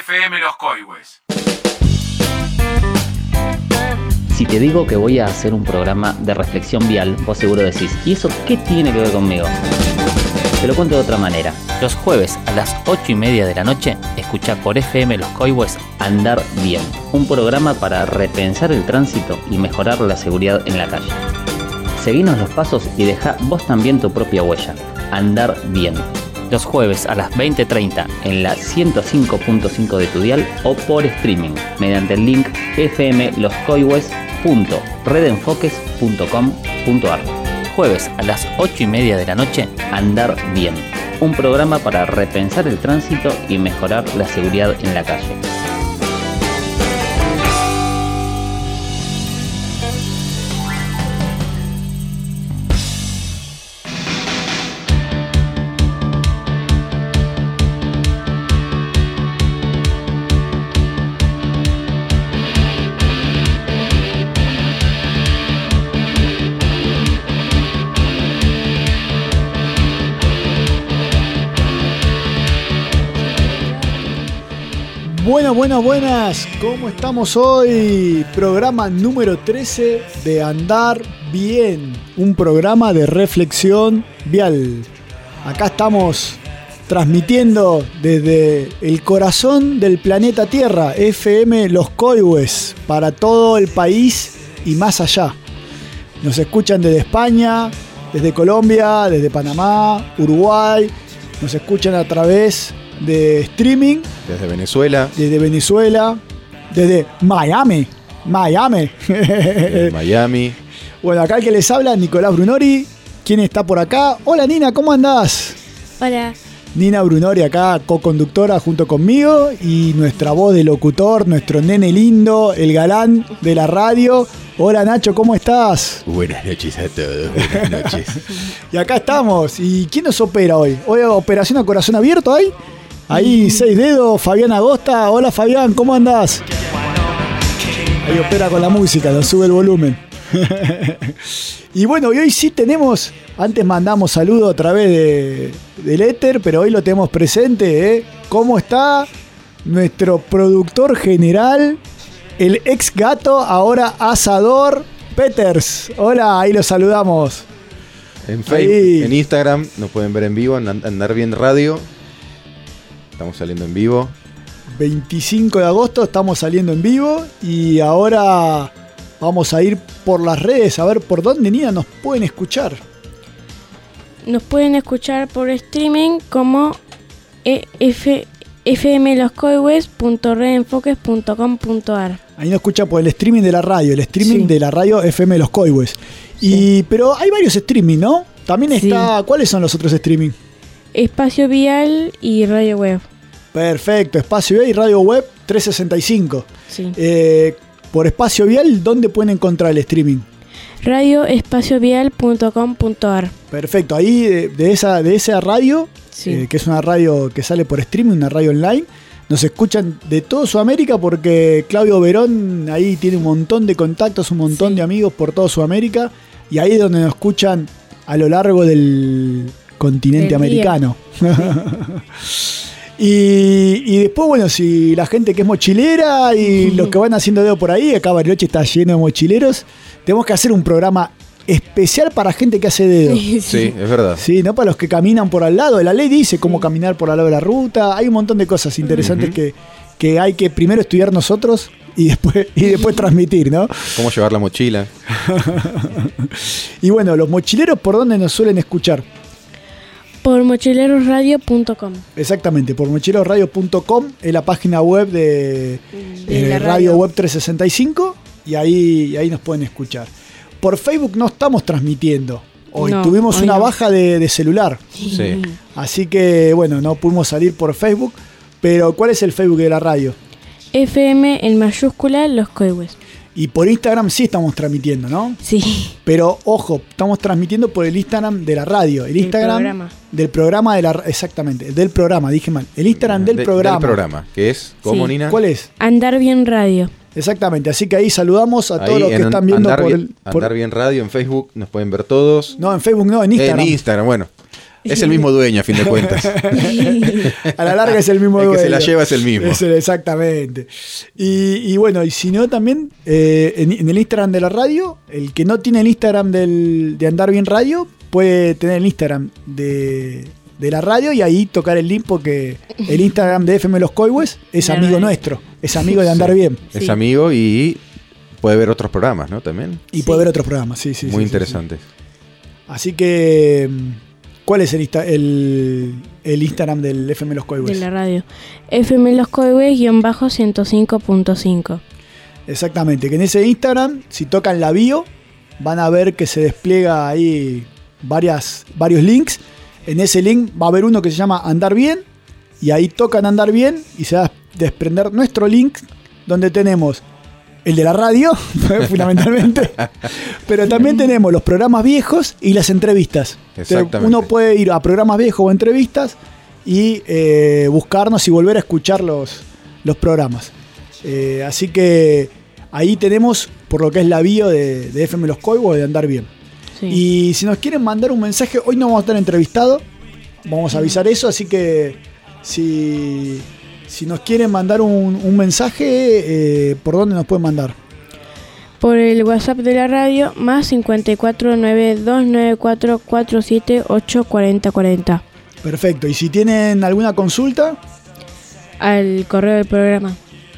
FM Los Coihues. Si te digo que voy a hacer un programa de reflexión vial, vos seguro decís, ¿y eso qué tiene que ver conmigo? Te lo cuento de otra manera. Los jueves a las 8:30 de la noche, escuchá por FM Los Coihues Andar Bien, un programa para repensar el tránsito y mejorar la seguridad en la calle. Seguinos los pasos y dejá vos también tu propia huella. Andar Bien. Los jueves a las 20:30 en la 105.5 de tu dial o por streaming mediante el link fmloscoihues.redenfoques.com.ar. Jueves a las 8:30 de la noche, Andar Bien, un programa para repensar el tránsito y mejorar la seguridad en la calle. Buenas, ¿cómo estamos hoy? Programa número 13 de Andar Bien, un programa de reflexión vial. Acá estamos transmitiendo desde el corazón del planeta Tierra, FM Los Coihues, para todo el país y más allá. Nos escuchan desde España, desde Colombia, desde Panamá, Uruguay, nos escuchan a través de streaming desde Venezuela, desde Miami. Desde Miami. Bueno, acá el que les habla, Nicolás Brunori. ¿Quién está por acá? Hola Nina, ¿cómo andás? Hola. Nina Brunori acá, co-conductora junto conmigo, y nuestra voz de locutor, nuestro nene lindo, el galán de la radio. Hola Nacho, ¿cómo estás? Buenas noches a todos, buenas noches. Y acá estamos. ¿Y quién nos opera hoy? ¿Hoy operación a corazón abierto hay? Ahí, 6 dedos, Fabián Agosta. Hola Fabián, ¿cómo andás? Ahí opera con la música, nos sube el volumen. Y bueno, y hoy sí tenemos, antes mandamos saludos a través del éter, pero hoy lo tenemos presente, ¿eh? ¿Cómo está nuestro productor general, el ex gato, ahora asador, Peters? Hola, ahí lo saludamos. En Facebook, en Instagram nos pueden ver en vivo, en Andar Bien Radio. Estamos saliendo en vivo. 25 de agosto estamos saliendo en vivo y ahora vamos a ir por las redes a ver por dónde, Nina, nos pueden escuchar. Nos pueden escuchar por streaming como fmloscoihues.redenfoques.com.ar. Ahí nos escucha por el streaming de la radio, de la radio FM Los Coihues. Sí. Pero hay varios streaming, ¿no? También está, ¿cuáles son los otros streaming? Espacio Vial y Radio Web. Perfecto, Espacio Vial y Radio Web 365. Sí. Por Espacio Vial, ¿dónde pueden encontrar el streaming? radioespaciovial.com.ar. Perfecto, ahí de esa radio, que es una radio que sale por streaming, una radio online, nos escuchan de toda Sudamérica porque Claudio Verón ahí tiene un montón de contactos, un montón de amigos por toda Sudamérica, y ahí es donde nos escuchan a lo largo del continente americano. Y después, bueno, si la gente que es mochilera y los que van haciendo dedo por ahí, acá Bariloche está lleno de mochileros, tenemos que hacer un programa especial para gente que hace dedo. Sí, es verdad. Sí, no para los que caminan por al lado. La ley dice cómo caminar por al lado de la ruta. Hay un montón de cosas interesantes que hay que primero estudiar nosotros y después transmitir, ¿no? Cómo llevar la mochila. Y bueno, los mochileros, ¿por dónde nos suelen escuchar? Por mochilerosradio.com. Exactamente, por mochilerosradio.com es la página web de la Radio Web 365 y ahí nos pueden escuchar. Por Facebook no estamos transmitiendo. Hoy tuvimos una baja de celular. Sí. Así que, bueno, no pudimos salir por Facebook. Pero, ¿cuál es el Facebook de la radio? FM en mayúscula Los Coihues. Y por Instagram sí estamos transmitiendo, ¿no? Sí. Pero, ojo, estamos transmitiendo por el Instagram de la radio. El Instagram del programa de la... Exactamente, del programa, dije mal. El Instagram del programa. Del programa, que es, ¿cómo, Nina? ¿Cuál es? Andar Bien Radio. Exactamente, así que ahí saludamos a todos los que están viendo Andar Bien Radio en Facebook, nos pueden ver todos. No, en Facebook no, en Instagram. En Instagram, bueno. Es el mismo dueño, a fin de cuentas. A la larga es el mismo dueño. El que se la lleva es el mismo. Exactamente. Y bueno, y si no, también en el Instagram de la radio, el que no tiene el Instagram de Andar Bien Radio, puede tener el Instagram de la radio y ahí tocar el link, porque el Instagram de FM Los Coihues es amigo nuestro, es amigo de Andar Bien. Es amigo y puede ver otros programas, ¿no? También. Y puede ver otros programas, sí. Muy interesantes. Así que, ¿cuál es el Instagram del FM Los Coihues? De la radio. FM Los Coihues-105.5. Exactamente, que en ese Instagram, si tocan la bio, van a ver que se despliega ahí varios links. En ese link va a haber uno que se llama Andar Bien, y ahí tocan Andar Bien y se va a desprender nuestro link, donde tenemos el de la radio, fundamentalmente, pero también tenemos los programas viejos y las entrevistas. Exactamente. Uno puede ir a programas viejos o entrevistas y buscarnos y volver a escuchar los programas. Así que ahí tenemos, por lo que es la bio de FM Los Coihues, de Andar Bien. Sí. Y si nos quieren mandar un mensaje, hoy no vamos a estar entrevistados, vamos a avisar eso, así que si nos quieren mandar un mensaje, ¿por dónde nos pueden mandar? Por el WhatsApp de la radio, más 5492944784040. Perfecto, y si tienen alguna consulta, al correo del programa,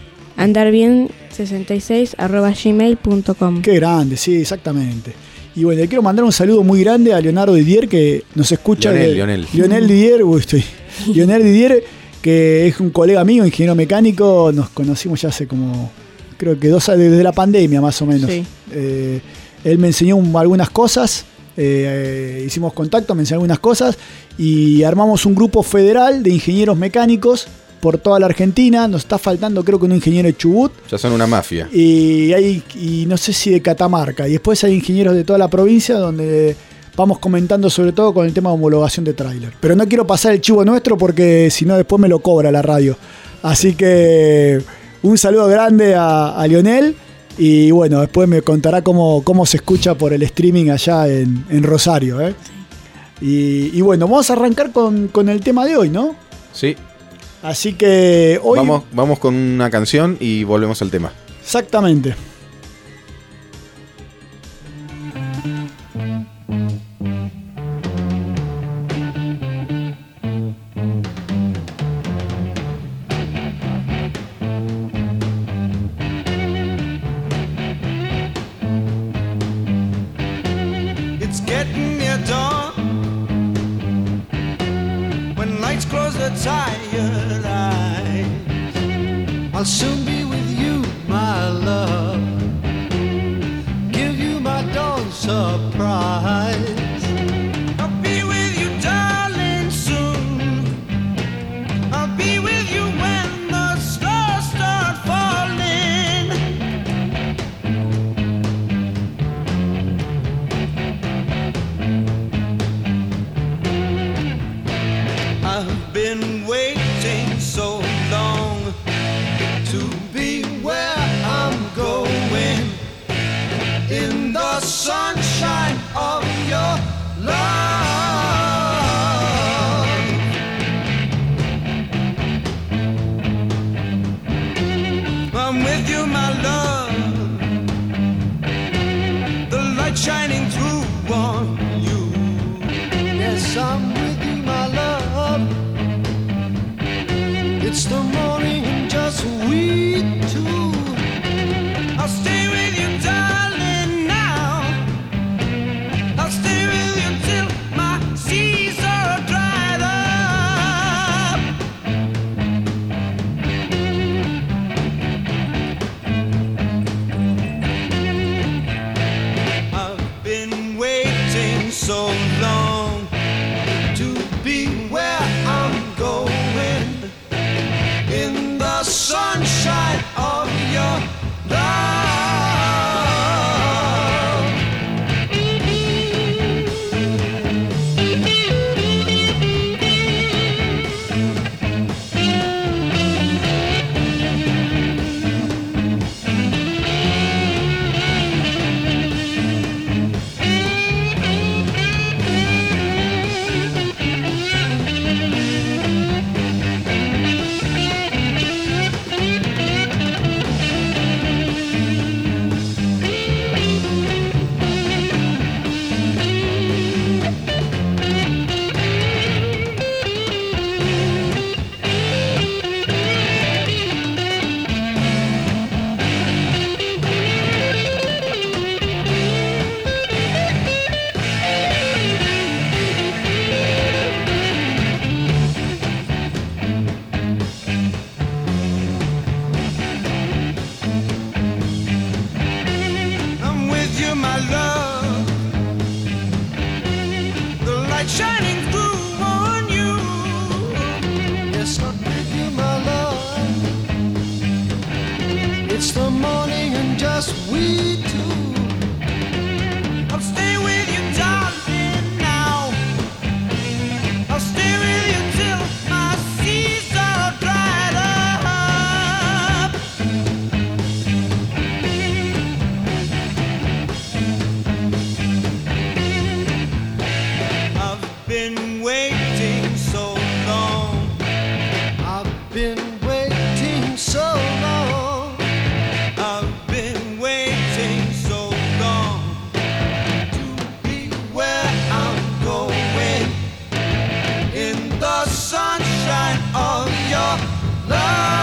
andarbien66@gmail.com. Qué grande, sí, exactamente. Y bueno, le quiero mandar un saludo muy grande a Leonardo Didier, que nos escucha. Lionel Didier, Lionel Didier, que es un colega mío, ingeniero mecánico. Nos conocimos ya hace como, creo que 2 años, desde la pandemia más o menos. Sí. Él me enseñó algunas cosas, hicimos contacto, me enseñó algunas cosas y armamos un grupo federal de ingenieros mecánicos por toda la Argentina. Nos está faltando, creo que un ingeniero de Chubut. Ya son una mafia. Y no sé si de Catamarca. Y después hay ingenieros de toda la provincia, donde vamos comentando sobre todo con el tema de homologación de tráiler. Pero no quiero pasar el chivo nuestro, porque si no después me lo cobra la radio. Así que un saludo grande a Lionel. Y bueno, después me contará cómo se escucha por el streaming allá en Rosario. Y bueno, vamos a arrancar con el tema de hoy, ¿no? Sí. Así que hoy... Vamos con una canción y volvemos al tema. Exactamente. It's getting near dawn, when lights close the tired eyes. I'll soon be with you, my love. Give you my dawn surprise. I'll be with you, darling, soon. I'll be with you when the stars start falling. I've been waiting so long to be where I'm going, in the sunshine of your love. I'm with you, my love, the light shining through on you. Yes, I'm with you, my love. It's the morning and just we two. I'll stay with you, darling, now. I'll stay with you till my seas are dried up. I've been waiting so long to be where I'm going, in It's the morning and just we two. I'll stay with you, darling, now. I'll stay with you till my seas are dried up. I've been waiting so long. I've been waiting so long. I've been waiting so long to be where I'm going in the sunshine of your love.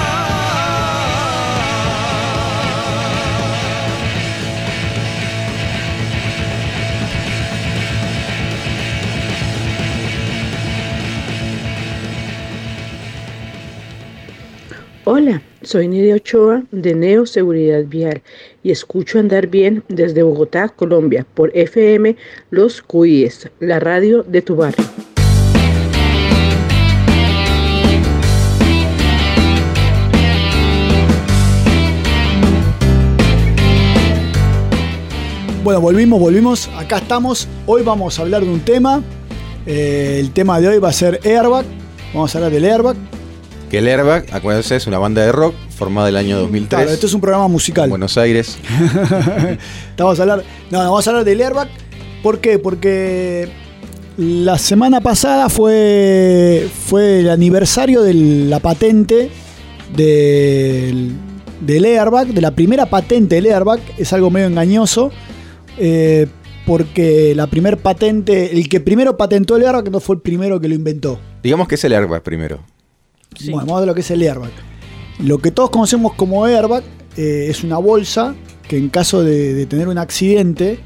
Hola, soy Nidia Ochoa de Neo Seguridad Vial y escucho Andar Bien desde Bogotá, Colombia, por FM Los Cuíes, la radio de tu barrio. Bueno, volvimos, acá estamos. Hoy vamos a hablar de un tema. El tema de hoy va a ser Airbag. Vamos a hablar del Airbag. Que el Airbag, acuérdense, es una banda de rock formada el año 2003. Claro, esto es un programa musical. En Buenos Aires. vamos a hablar del Airbag. ¿Por qué? Porque la semana pasada fue el aniversario de la patente del Airbag, de la primera patente del Airbag. Es algo medio engañoso. Porque la primera patente, el que primero patentó el Airbag no fue el primero que lo inventó. Digamos que es el Airbag primero. Sí. Bueno, vamos a ver lo que es el Airbag. Lo que todos conocemos como Airbag es una bolsa que en caso de tener un accidente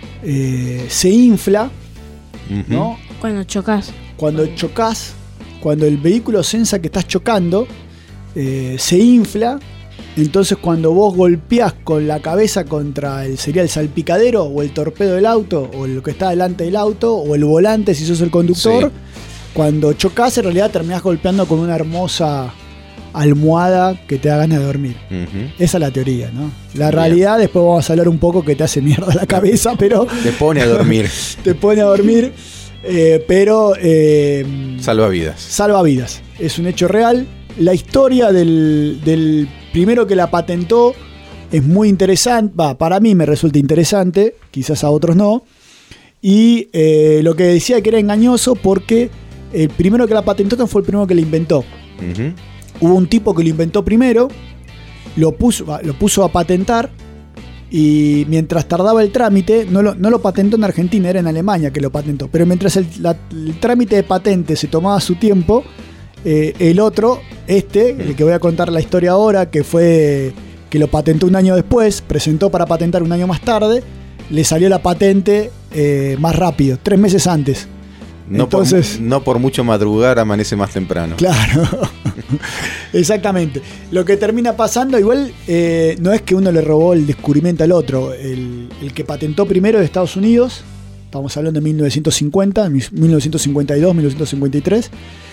se infla, ¿no? Cuando chocas. Cuando chocas, cuando el vehículo sensa que estás chocando, se infla. Entonces cuando vos golpeás con la cabeza contra sería el salpicadero o el torpedo del auto o lo que está delante del auto o el volante si sos el conductor, sí. Cuando chocas en realidad terminás golpeando con una hermosa almohada que te da ganas de dormir. Esa es la teoría, ¿no? La realidad, después vamos a hablar un poco que te hace mierda la cabeza, pero... Te pone a dormir. Te pone a dormir, pero... Salva vidas. Salva vidas. Es un hecho real. La historia del primero que la patentó es muy interesante. Para mí me resulta interesante, quizás a otros no. Y lo que decía que era engañoso porque el primero que la patentó no fue el primero que la inventó. Hubo un tipo que lo inventó primero, lo puso a patentar y mientras tardaba el trámite, no lo patentó en Argentina, era en Alemania que lo patentó. Pero mientras el trámite de patente se tomaba su tiempo, el otro, el que voy a contar la historia ahora, que lo patentó un año después, presentó para patentar un año más tarde, le salió la patente más rápido, 3 meses antes. Entonces, no por mucho madrugar amanece más temprano. Claro, exactamente. Lo que termina pasando, igual no es que uno le robó el descubrimiento al otro. El que patentó primero de Estados Unidos, estamos hablando de 1950, 1952, 1953.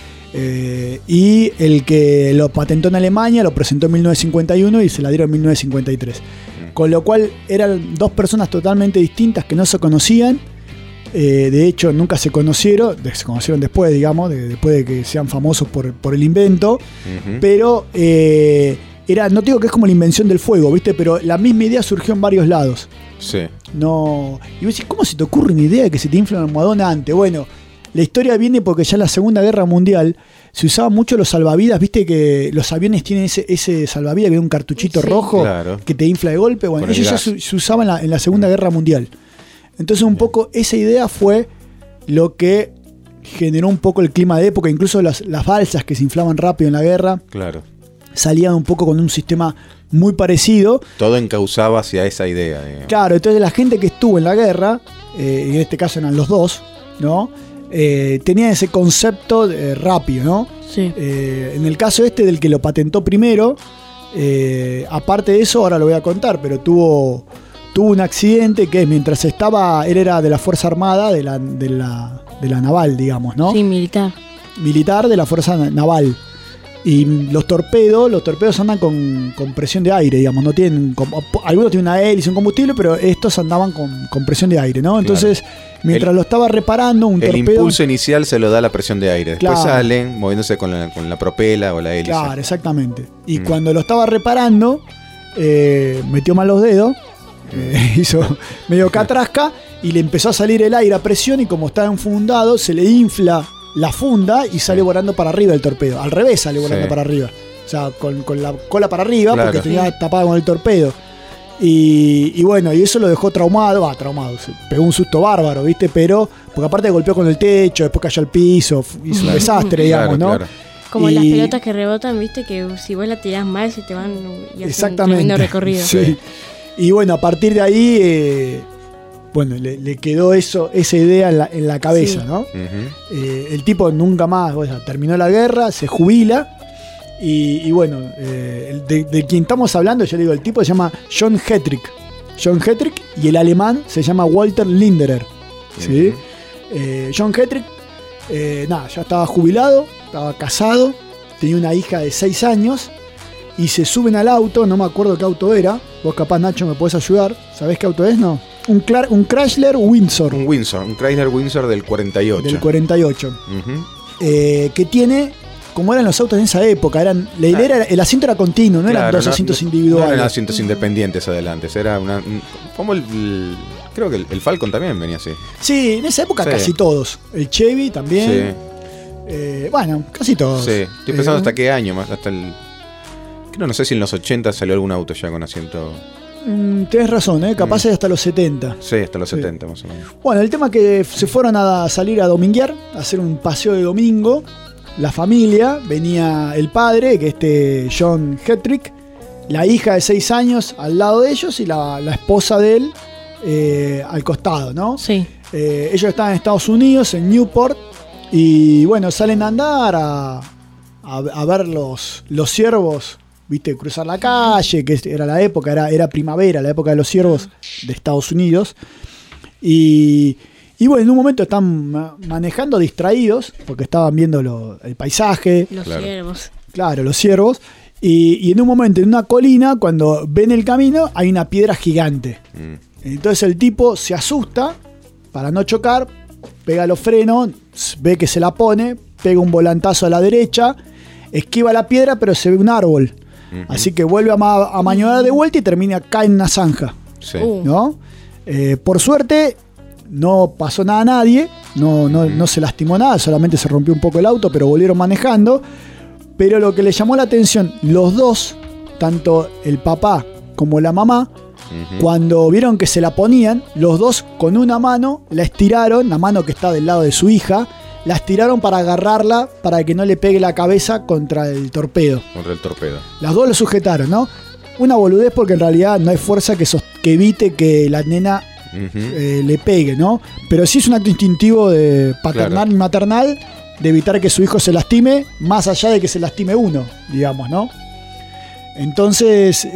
Y el que lo patentó en Alemania lo presentó en 1951 y se la dieron en 1953. Con lo cual eran dos personas totalmente distintas que no se conocían. De hecho nunca se conocieron después, digamos, después de que sean famosos por el invento. Pero no digo que es como la invención del fuego, ¿viste? Pero la misma idea surgió en varios lados. Sí. No. Y vos decís, ¿cómo se te ocurre una idea de que se te infla una almohadona antes? Bueno, la historia viene porque ya en la Segunda Guerra Mundial se usaban mucho los salvavidas, viste que los aviones tienen ese salvavidas que es un cartuchito rojo, claro, que te infla de golpe. Bueno, ellos ya se usaban en la Segunda Guerra Mundial. Entonces un poco esa idea fue lo que generó un poco el clima de época. Incluso las balsas que se inflaban rápido en la guerra, claro, salían un poco con un sistema muy parecido. Todo encauzaba hacia esa idea, digamos. Claro, entonces la gente que estuvo en la guerra, en este caso eran los dos, ¿no? Tenía ese concepto rápido, ¿no? Sí. En el caso del que lo patentó primero, aparte de eso, ahora lo voy a contar, pero tuvo un accidente que mientras él era de la Fuerza Armada, de la Naval, digamos, ¿no? Sí, militar. Militar de la Fuerza Naval. Y los torpedos andan con presión de aire, digamos, no tienen, algunos tienen una hélice, un combustible, pero estos andaban con presión de aire, ¿no? Entonces, mientras lo estaba reparando, un torpedo... El impulso inicial se lo da la presión de aire, después salen moviéndose con la propela o la hélice. Claro, exactamente. Y cuando lo estaba reparando, metió mal los dedos, hizo medio catrasca, y le empezó a salir el aire a presión, y como está enfundado, se le infla la funda y sale volando para arriba el torpedo. Al revés sale volando para arriba. O sea, con la cola para arriba, claro, porque tenía tapado con el torpedo. Y bueno, y eso lo dejó traumado. Se pegó un susto bárbaro, ¿viste? Pero, porque aparte golpeó con el techo, después cayó al piso, hizo un desastre, digamos, ¿no? Claro. Como las pelotas que rebotan, ¿viste? Que si vos la tirás mal, se te van y hacen un tremendo recorrido. Sí. Y bueno, a partir de ahí... Bueno, le quedó esa idea en la cabeza, sí, ¿no? El tipo nunca más, terminó la guerra, se jubila y bueno, de quien estamos hablando, yo le digo, el tipo se llama John Hetrick. Y el alemán se llama Walter Linderer, ¿sí? John Hetrick, ya estaba jubilado, estaba casado, tenía una hija de 6 años y se suben al auto, no me acuerdo qué auto era, vos capaz, Nacho, me podés ayudar, ¿sabés qué auto es, no? Un Chrysler Windsor. Un Chrysler Windsor del 48. Del 48. Que tiene, como eran los autos en esa época, el asiento era continuo, no eran dos asientos individuales. No eran asientos independientes adelante, era como creo que el Falcon también venía así. Sí, en esa época casi todos. El Chevy también. Sí. Bueno, casi todos. Sí, estoy pensando hasta qué año, más hasta el... No sé si en los 80 salió algún auto ya con asiento... Tienes razón, capaz hasta los 70. Sí, hasta los 70 más o menos. Bueno, el tema es que se fueron a salir a dominguear, a hacer un paseo de domingo. La familia, venía el padre, que John Hetrick, la hija de 6 años al lado de ellos y la esposa de él al costado, ¿no? Sí. Ellos estaban en Estados Unidos, en Newport, y bueno, salen a andar a ver los ciervos, viste, cruzar la calle, que era la época, era primavera, la época de los ciervos de Estados Unidos. Y bueno, en un momento están manejando distraídos, porque estaban viendo el paisaje. Los ciervos. Claro, los ciervos. Y en un momento, en una colina, cuando ven el camino, hay una piedra gigante. Entonces el tipo se asusta para no chocar, pega los frenos, ve que se la pone, pega un volantazo a la derecha, esquiva la piedra, pero se ve un árbol. Así que vuelve a maniobrar de vuelta y cae en una zanja. Sí. ¿No? Por suerte, no pasó nada a nadie, no se lastimó nada, solamente se rompió un poco el auto, pero volvieron manejando. Pero lo que le llamó la atención, los dos, tanto el papá como la mamá, cuando vieron que se la ponían, los dos con una mano la estiraron, la mano que está del lado de su hija, la estiraron para agarrarla para que no le pegue la cabeza contra el torpedo. Las dos lo sujetaron, ¿no? Una boludez porque en realidad no hay fuerza que evite que la nena le pegue, ¿no? Pero sí es un acto instintivo de paternal y maternal de evitar que su hijo se lastime, más allá de que se lastime uno, digamos, ¿no? Entonces,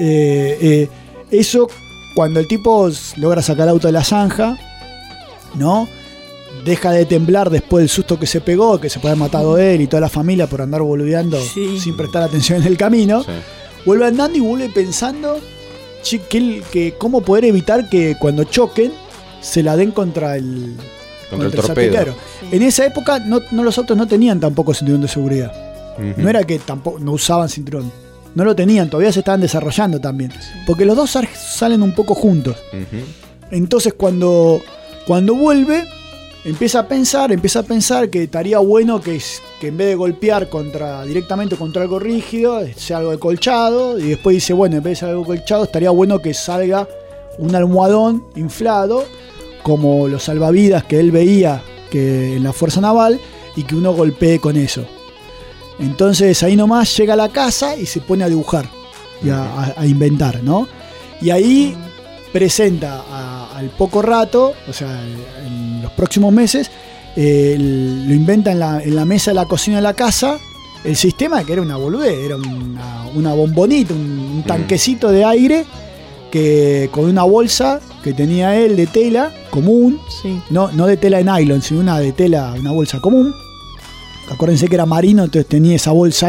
eso, cuando el tipo logra sacar el auto de la zanja, ¿no? Deja de temblar después del susto que se pegó, que se puede haber matado él y toda la familia por andar boludeando sin prestar atención en el camino. Sí. Vuelve andando y vuelve pensando que cómo poder evitar que cuando choquen se la den contra el torpedo. Sí. En esa época los autos no tenían tampoco cinturón de seguridad. No era que tampoco no usaban cinturón. No lo tenían, todavía se estaban desarrollando también. Porque los dos salen un poco juntos. Entonces cuando vuelve, empieza a pensar que estaría bueno que en vez de golpear directamente contra algo rígido, sea algo de colchado, y después dice, bueno, en vez de ser algo colchado, estaría bueno que salga un almohadón inflado, como los salvavidas que él veía que en la Fuerza Naval, y que uno golpee con eso. Entonces ahí nomás llega a la casa y se pone a dibujar y a inventar, ¿no? Y ahí presenta al poco rato, o sea, en los próximos meses, lo inventa en la mesa de la cocina de la casa, el sistema que era una boludez, era una bombonita, un tanquecito de aire que con una bolsa que tenía él de tela común, no de tela de nylon, sino una bolsa común. Acuérdense que era marino, entonces tenía esa bolsa ahí.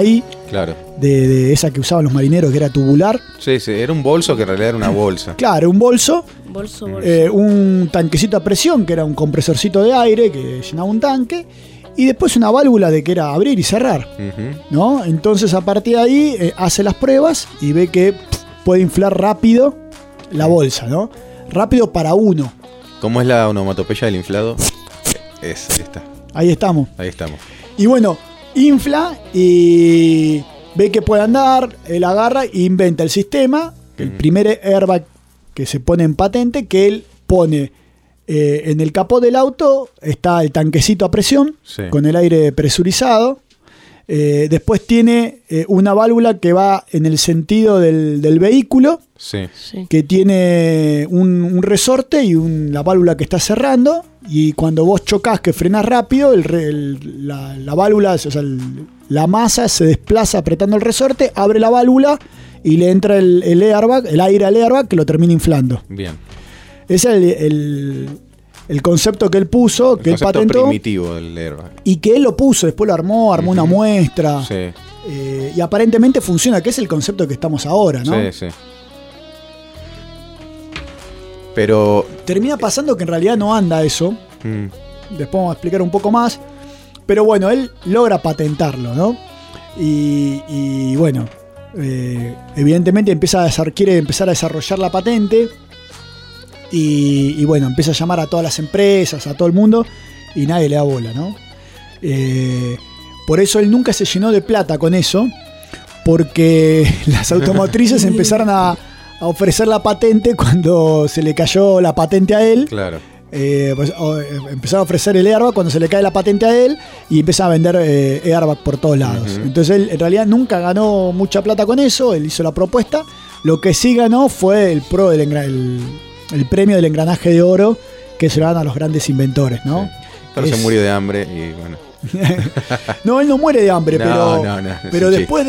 Claro. De esa que usaban los marineros, que era tubular. Sí, era un bolso que en realidad era una bolsa. Claro, un bolso. Bolso. Un tanquecito a presión, que era un compresorcito de aire que llenaba un tanque. Y después una válvula de que era abrir y cerrar. ¿No? Entonces a partir de ahí hace las pruebas y ve que puede inflar rápido la bolsa, ¿no? Rápido para uno. ¿Cómo es la onomatopeya del inflado? Ahí está. Ahí estamos. Y bueno, infla y ve que puede andar, él agarra e inventa el sistema, el primer airbag que se pone en patente, que él pone en el capó del auto, está el tanquecito a presión, con el aire presurizado. Después tiene una válvula que va en el sentido del vehículo, que tiene un resorte y la válvula que está cerrando, y cuando vos chocás, que frenás rápido, la válvula, o sea, la masa se desplaza apretando el resorte, abre la válvula y le entra el airbag, el aire al airbag, que lo termina inflando. Bien. Ese es el concepto que él puso, que él patentó. Primitivo del airbag. Y que él lo puso, después lo armó una muestra. Y aparentemente funciona, que es el concepto que estamos ahora, ¿no? Sí. Pero termina pasando que en realidad no anda eso. Después vamos a explicar un poco más. Pero bueno, él logra patentarlo, ¿no? Y bueno, evidentemente quiere empezar a desarrollar la patente. Y bueno, empieza a llamar a todas las empresas, a todo el mundo, y nadie le da bola, ¿no? Por eso él nunca se llenó de plata con eso, porque las automotrices empezaron a ofrecer la patente cuando se le cayó la patente a él. Claro. Pues, empezaron a ofrecer el airbag cuando se le cae la patente a él, y empieza a vender airbag por todos lados. Entonces él en realidad nunca ganó mucha plata con eso, él hizo la propuesta. Lo que sí ganó fue el premio del engranaje de oro, que se lo dan a los grandes inventores, ¿no? Sí. Pero se murió de hambre y bueno. No, él no muere de hambre, pero después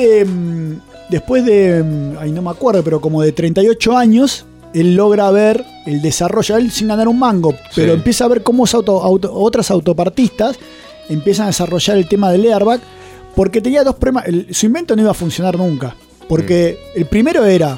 de ay, no me acuerdo, pero como de 38 años, él logra ver el desarrollo, él sin ganar un mango, pero empieza a ver cómo otras autopartistas empiezan a desarrollar el tema del airbag, porque tenía dos problemas. Su invento no iba a funcionar nunca, porque el primero era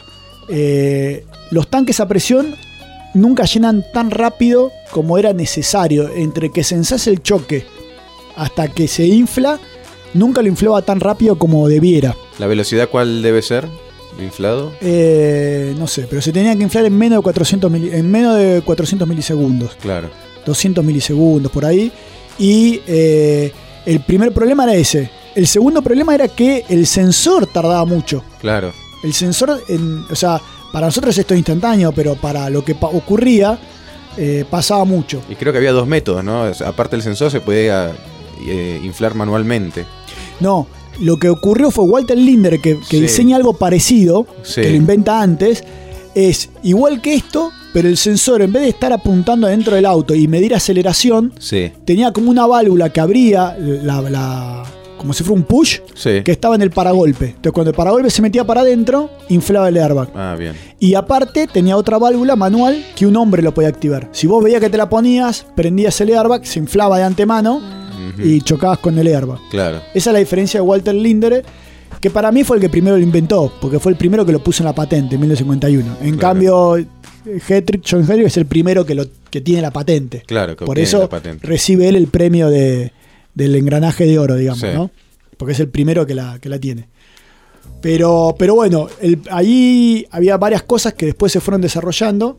los tanques a presión nunca llenan tan rápido como era necesario. Entre que se ensace el choque hasta que se infla, nunca lo inflaba tan rápido como debiera. ¿La velocidad cuál debe ser de inflado? No sé, pero se tenía que inflar en menos de 400 milisegundos. Claro. 200 milisegundos por ahí. Y el primer problema era ese. El segundo problema era que el sensor tardaba mucho. Claro. El sensor, o sea, para nosotros esto es instantáneo, pero para lo que ocurría, pasaba mucho. Y creo que había dos métodos, ¿no? O sea, aparte del sensor se podía inflar manualmente. No, lo que ocurrió fue Walter Linder, que diseña algo parecido, que lo inventa antes, es igual que esto, pero el sensor, en vez de estar apuntando dentro del auto y medir aceleración, tenía como una válvula que abría como si fuera un push, que estaba en el paragolpe. Entonces cuando el paragolpe se metía para adentro, inflaba el airbag. Ah, bien. Y aparte tenía otra válvula manual que un hombre lo podía activar. Si vos veías que te la ponías, prendías el airbag, se inflaba de antemano y chocabas con el airbag. Claro. Esa es la diferencia de Walter Linder, que para mí fue el que primero lo inventó, porque fue el primero que lo puso en la patente en 1951. En cambio, John Hetrick es el primero que tiene la patente. Claro, que por eso recibe él el premio del engranaje de oro, digamos, ¿no? Porque es el primero que la tiene. Pero bueno, ahí había varias cosas que después se fueron desarrollando,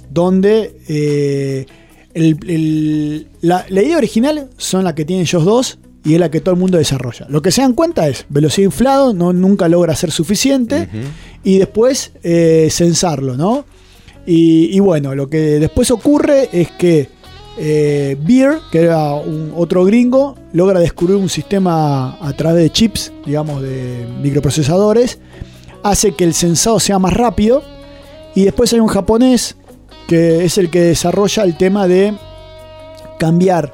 donde la idea original son las que tienen ellos dos y es la que todo el mundo desarrolla. Lo que se dan cuenta es velocidad inflado, nunca logra ser suficiente, y después censarlo, ¿no? Y bueno, lo que después ocurre es que Beer, que era otro gringo, logra descubrir un sistema a través de chips, digamos, de microprocesadores, hace que el sensado sea más rápido, y después hay un japonés que es el que desarrolla el tema de cambiar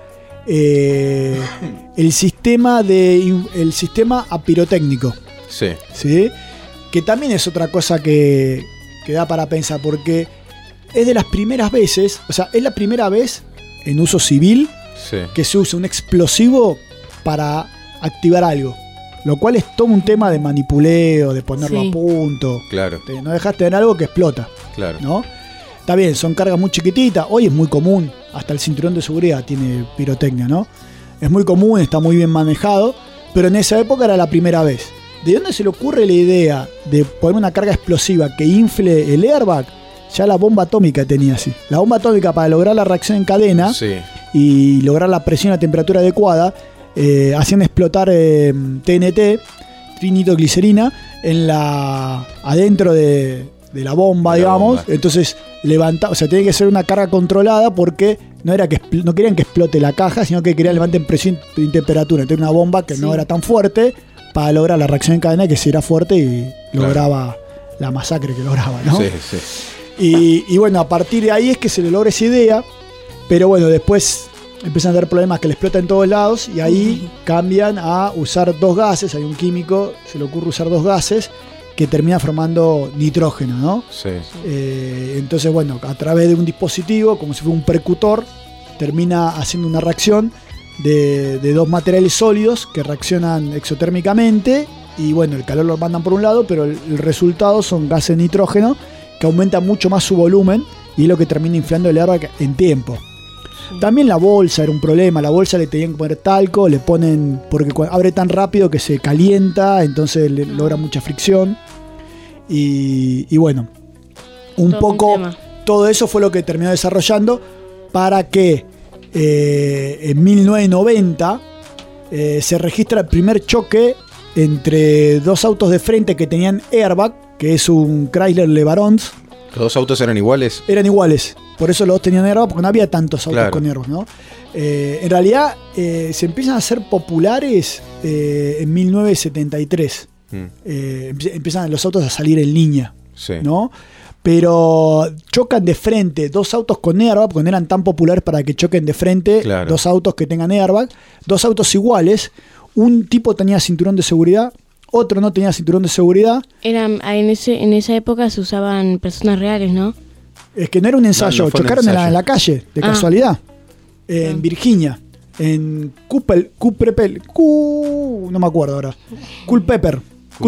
el sistema apirotécnico. ¿Sí? Que también es otra cosa que da para pensar, porque es de las primeras veces, o sea, es la primera vez en uso civil que se usa un explosivo para activar algo. Lo cual es todo un tema de manipuleo, de ponerlo a punto. Claro. No dejaste de tener algo que explota. Claro. ¿No? Está bien, son cargas muy chiquititas. Hoy es muy común, hasta el cinturón de seguridad tiene pirotecnia, ¿no? Es muy común, está muy bien manejado, pero en esa época era la primera vez. ¿De dónde se le ocurre la idea de poner una carga explosiva que infle el airbag? Ya la bomba atómica tenía así. La bomba atómica, para lograr la reacción en cadena y lograr la presión y la temperatura adecuada, hacían explotar TNT, trinitroglicerina, adentro de la bomba, digamos. Entonces tenía que ser una carga controlada porque no querían que explote la caja, sino que querían levantar presión y temperatura. Entonces una bomba que no era tan fuerte para lograr la reacción en cadena, que sí era fuerte y lograba la masacre que lograba, ¿no? Sí. Y bueno, a partir de ahí es que se le logra esa idea, pero bueno, después empiezan a tener problemas que le explotan en todos lados y ahí cambian a usar 2 gases. Hay un químico, se le ocurre usar 2 gases que termina formando nitrógeno, ¿no? Sí. Entonces, bueno, a través de un dispositivo, como si fuera un percutor, termina haciendo una reacción de 2 materiales sólidos que reaccionan exotérmicamente y bueno, el calor lo mandan por un lado, pero el resultado son gases de nitrógeno que aumentan mucho más su volumen y es lo que termina inflando el airbag en tiempo. También la bolsa era un problema. La bolsa le tenían que poner talco, le ponen, porque abre tan rápido que se calienta, entonces logra mucha fricción. Y bueno, un poco todo eso fue lo que terminó desarrollando para que en 1990 se registra el primer choque entre 2 autos de frente que tenían airbag, que es un Chrysler LeBarons. ¿Los 2 autos eran iguales? Eran iguales. Por eso los 2 tenían airbag, porque no había tantos autos con airbag, ¿no? En realidad se empiezan a hacer populares en 1973. Empiezan los autos a salir en línea, ¿no? Pero chocan de frente 2 autos con airbag, porque no eran tan populares para que choquen de frente 2 autos que tengan airbag. 2 autos iguales. Un tipo tenía cinturón de seguridad, otro no tenía cinturón de seguridad. En esa época se usaban personas reales, ¿no? Es que no era un ensayo, no chocaron en la calle, de casualidad, en Virginia, en no me acuerdo ahora, Culpeper.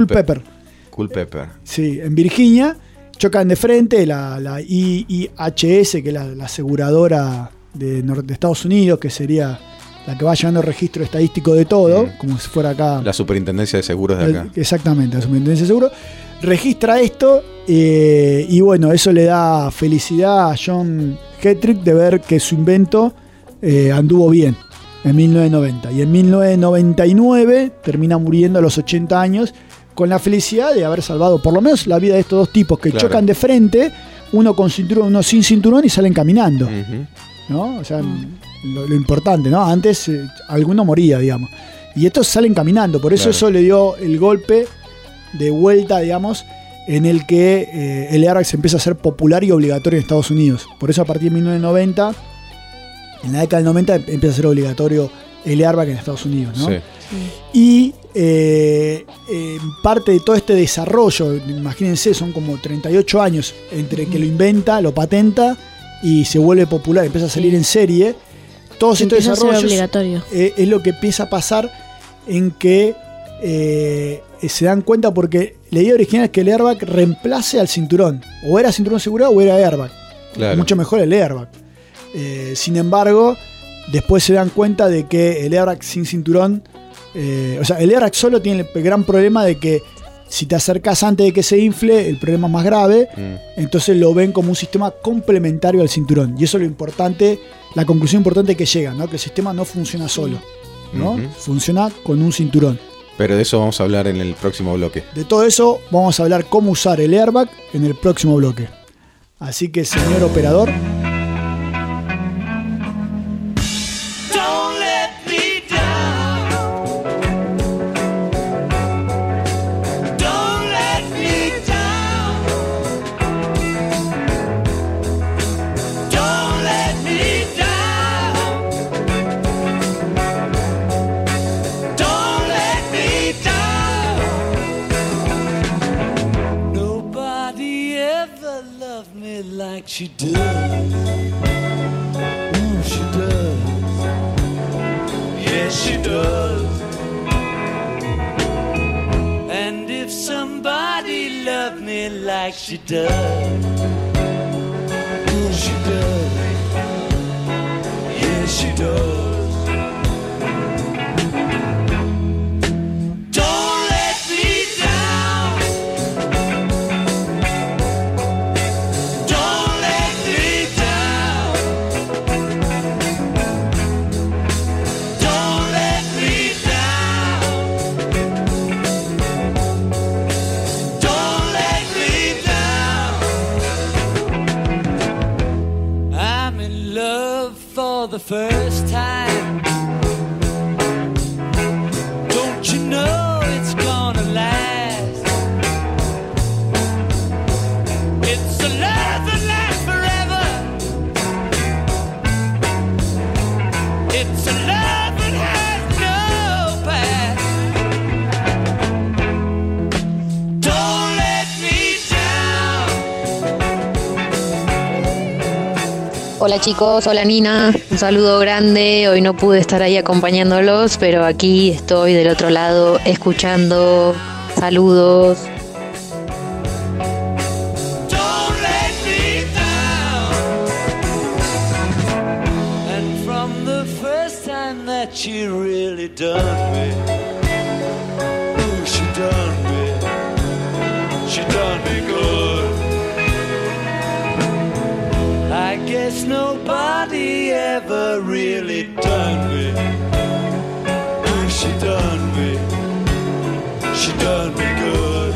Sí, en Virginia, chocan de frente la IHS, que es la aseguradora de Estados Unidos, que sería la que va llevando el registro estadístico de todo, como si fuera acá. La Superintendencia de Seguros de acá. Exactamente, la Superintendencia de Seguros. Registra esto y bueno, eso le da felicidad a John Hetrick de ver que su invento anduvo bien en 1990. Y en 1999 termina muriendo a los 80 años con la felicidad de haber salvado por lo menos la vida de estos 2 tipos que chocan de frente, uno con cinturón, uno sin cinturón y salen caminando. ¿No? O sea, lo importante, ¿no? Antes alguno moría, digamos. Y estos salen caminando, por eso eso le dio el golpe de vuelta, digamos, en el que el airbag se empieza a hacer popular y obligatorio en Estados Unidos. Por eso a partir de 1990, en la década del 90, empieza a ser obligatorio el airbag en Estados Unidos, ¿no? Y parte de todo este desarrollo, imagínense, son como 38 años entre que lo inventa, lo patenta y se vuelve popular, empieza a salir en serie. Todos estos desarrollos es lo que empieza a pasar en que se dan cuenta, porque la idea original es que el airbag reemplace al cinturón. O era cinturón de seguridad o era airbag. Mucho mejor el airbag. Sin embargo, después se dan cuenta de que el airbag sin cinturón, o sea, el airbag solo tiene el gran problema de que si te acercas antes de que se infle, el problema es más grave. Entonces lo ven como un sistema complementario al cinturón. Y eso es lo importante, la conclusión importante que llega, ¿no? Que el sistema no funciona solo, ¿no? Funciona con un cinturón. Pero de eso vamos a hablar en el próximo bloque. De todo eso vamos a hablar cómo usar el airbag en el próximo bloque. Así que, señor operador, like she does. Oh, she does. Yes, she does. somebody love me like she does. Oh, she does. Yeah, she does. Don't let me down. Don't let me down. Don't let me down. Don't let me down. I'm in love for the first time. Don't you know it's gonna last? It's a love that lasts forever. It's a love that has no past. Don't let me down. Hola chicos, hola Nina, un saludo grande. Hoy no pude estar ahí acompañándolos, pero aquí estoy del otro lado escuchando. Saludos. Don't let me down. And from the first time that she really done me, ooh, she done me good. I guess nobody ever really done me. Ooh, she done me good.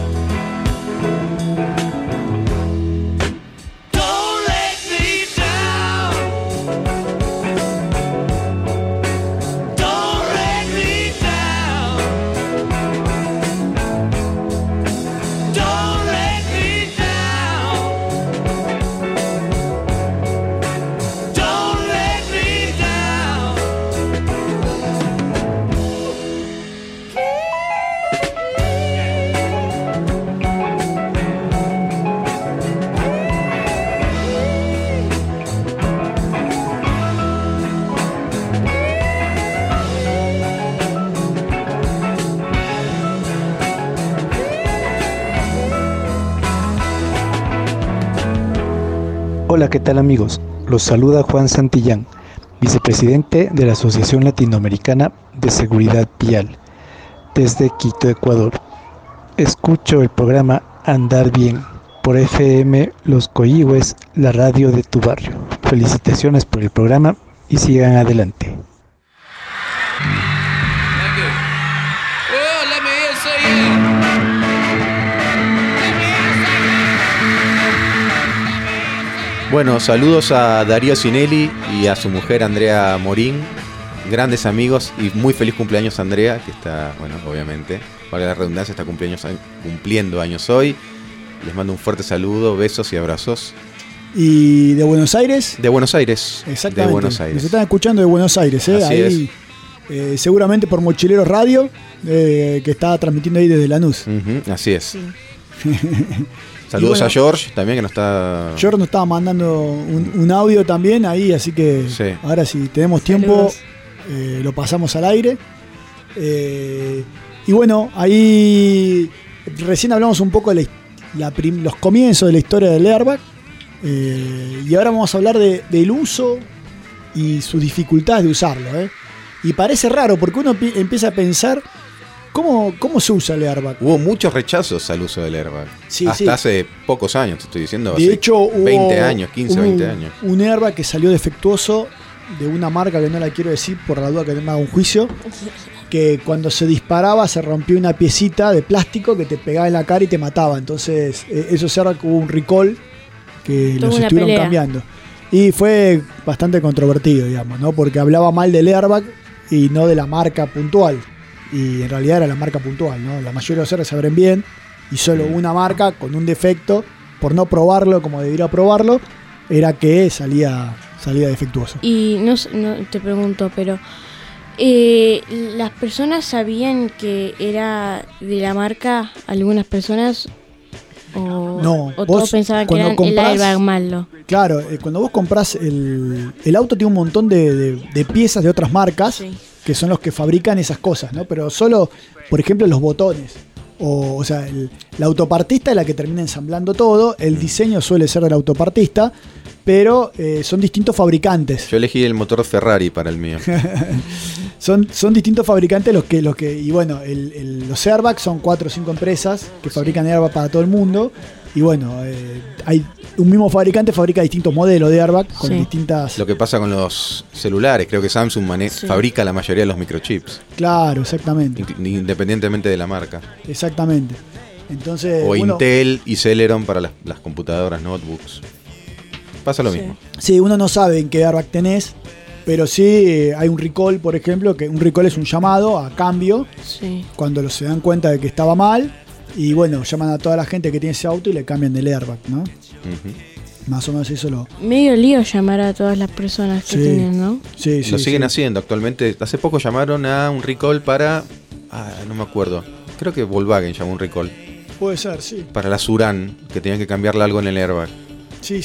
Don't let me down. Don't let me down. Don't let me down. Don't let me down. Hola, ¿qué tal amigos? Los saluda Juan Santillán, vicepresidente de la Asociación Latinoamericana de Seguridad Vial, desde Quito, Ecuador. Escucho el programa Andar Bien por FM Los Coihues, la radio de tu barrio. Felicitaciones por el programa y sigan adelante. Bueno, saludos a Darío Sinelli y a su mujer Andrea Morín, grandes amigos, y muy feliz cumpleaños Andrea, que está, bueno, obviamente, valga la redundancia, está cumpliendo años hoy. Les mando un fuerte saludo, besos y abrazos. ¿Y de Buenos Aires? De Buenos Aires. Exactamente. De Buenos Aires. Nos están escuchando de Buenos Aires, ¿eh? Así ahí, seguramente por Mochileros Radio, que está transmitiendo ahí desde Lanús. Así es. Sí. Saludos bueno, a George también, que nos está... George nos estaba mandando un audio también ahí, así que Sí. ahora si tenemos tiempo lo pasamos al aire. Y bueno, ahí recién hablamos un poco de los comienzos de la historia del airbag. Y ahora vamos a hablar del uso y sus dificultades de usarlo. Y parece raro porque uno empieza a pensar ¿cómo se usa el airbag. Hubo muchos rechazos al uso del airbag. Sí, hasta hace pocos años, te estoy diciendo. De hecho, hubo 20 años, 15, 20 años. Un airbag que salió defectuoso de una marca que no la quiero decir por la duda que no me haga un juicio. Que cuando se disparaba se rompió una piecita de plástico que te pegaba en la cara y te mataba. Entonces, esos airbags hubo un recall que los estuvieron cambiando. Y fue bastante controvertido, digamos, ¿no? Porque hablaba mal del airbag y no de la marca puntual. Y en realidad era la marca puntual, ¿no? La mayoría de los airbags se abren bien y solo una marca con un defecto, por no probarlo como debería probarlo, era que salía defectuoso. Y no te pregunto, pero ¿las personas sabían que era de la marca algunas personas? No, ¿O todos pensaban que era el airbag malo? Claro, cuando vos comprás el auto tiene un montón de piezas de otras marcas, sí, que son los que fabrican esas cosas, ¿no? Pero solo, por ejemplo, los botones. o sea, la autopartista es la que termina ensamblando todo, el diseño suele ser del autopartista, pero son distintos fabricantes. Yo elegí el motor Ferrari para el mío. Son distintos fabricantes los que y bueno, los airbags son 4 o 5 empresas que fabrican airbags para todo el mundo. Y bueno, hay un mismo fabricante fabrica distintos modelos de airbag con distintas... Lo que pasa con los celulares, creo que Samsung fabrica la mayoría de los microchips. Claro, exactamente. Independientemente de la marca. Exactamente. Entonces, o Intel y Celeron para las computadoras, notebooks. Pasa lo mismo. Sí, uno no sabe en qué airbag tenés, pero sí hay un recall, por ejemplo, que un recall es un llamado a cambio cuando se dan cuenta de que estaba mal. Y bueno, llaman a toda la gente que tiene ese auto y le cambian del airbag, ¿no? Más o menos eso lo... Medio lío llamar a todas las personas que tienen, ¿no? Sí, lo siguen haciendo actualmente. Hace poco llamaron a un recall para... no me acuerdo. Creo que Volkswagen llamó un recall. Puede ser, sí. Para la Suran, que tenían que cambiarle algo en el airbag. Sí.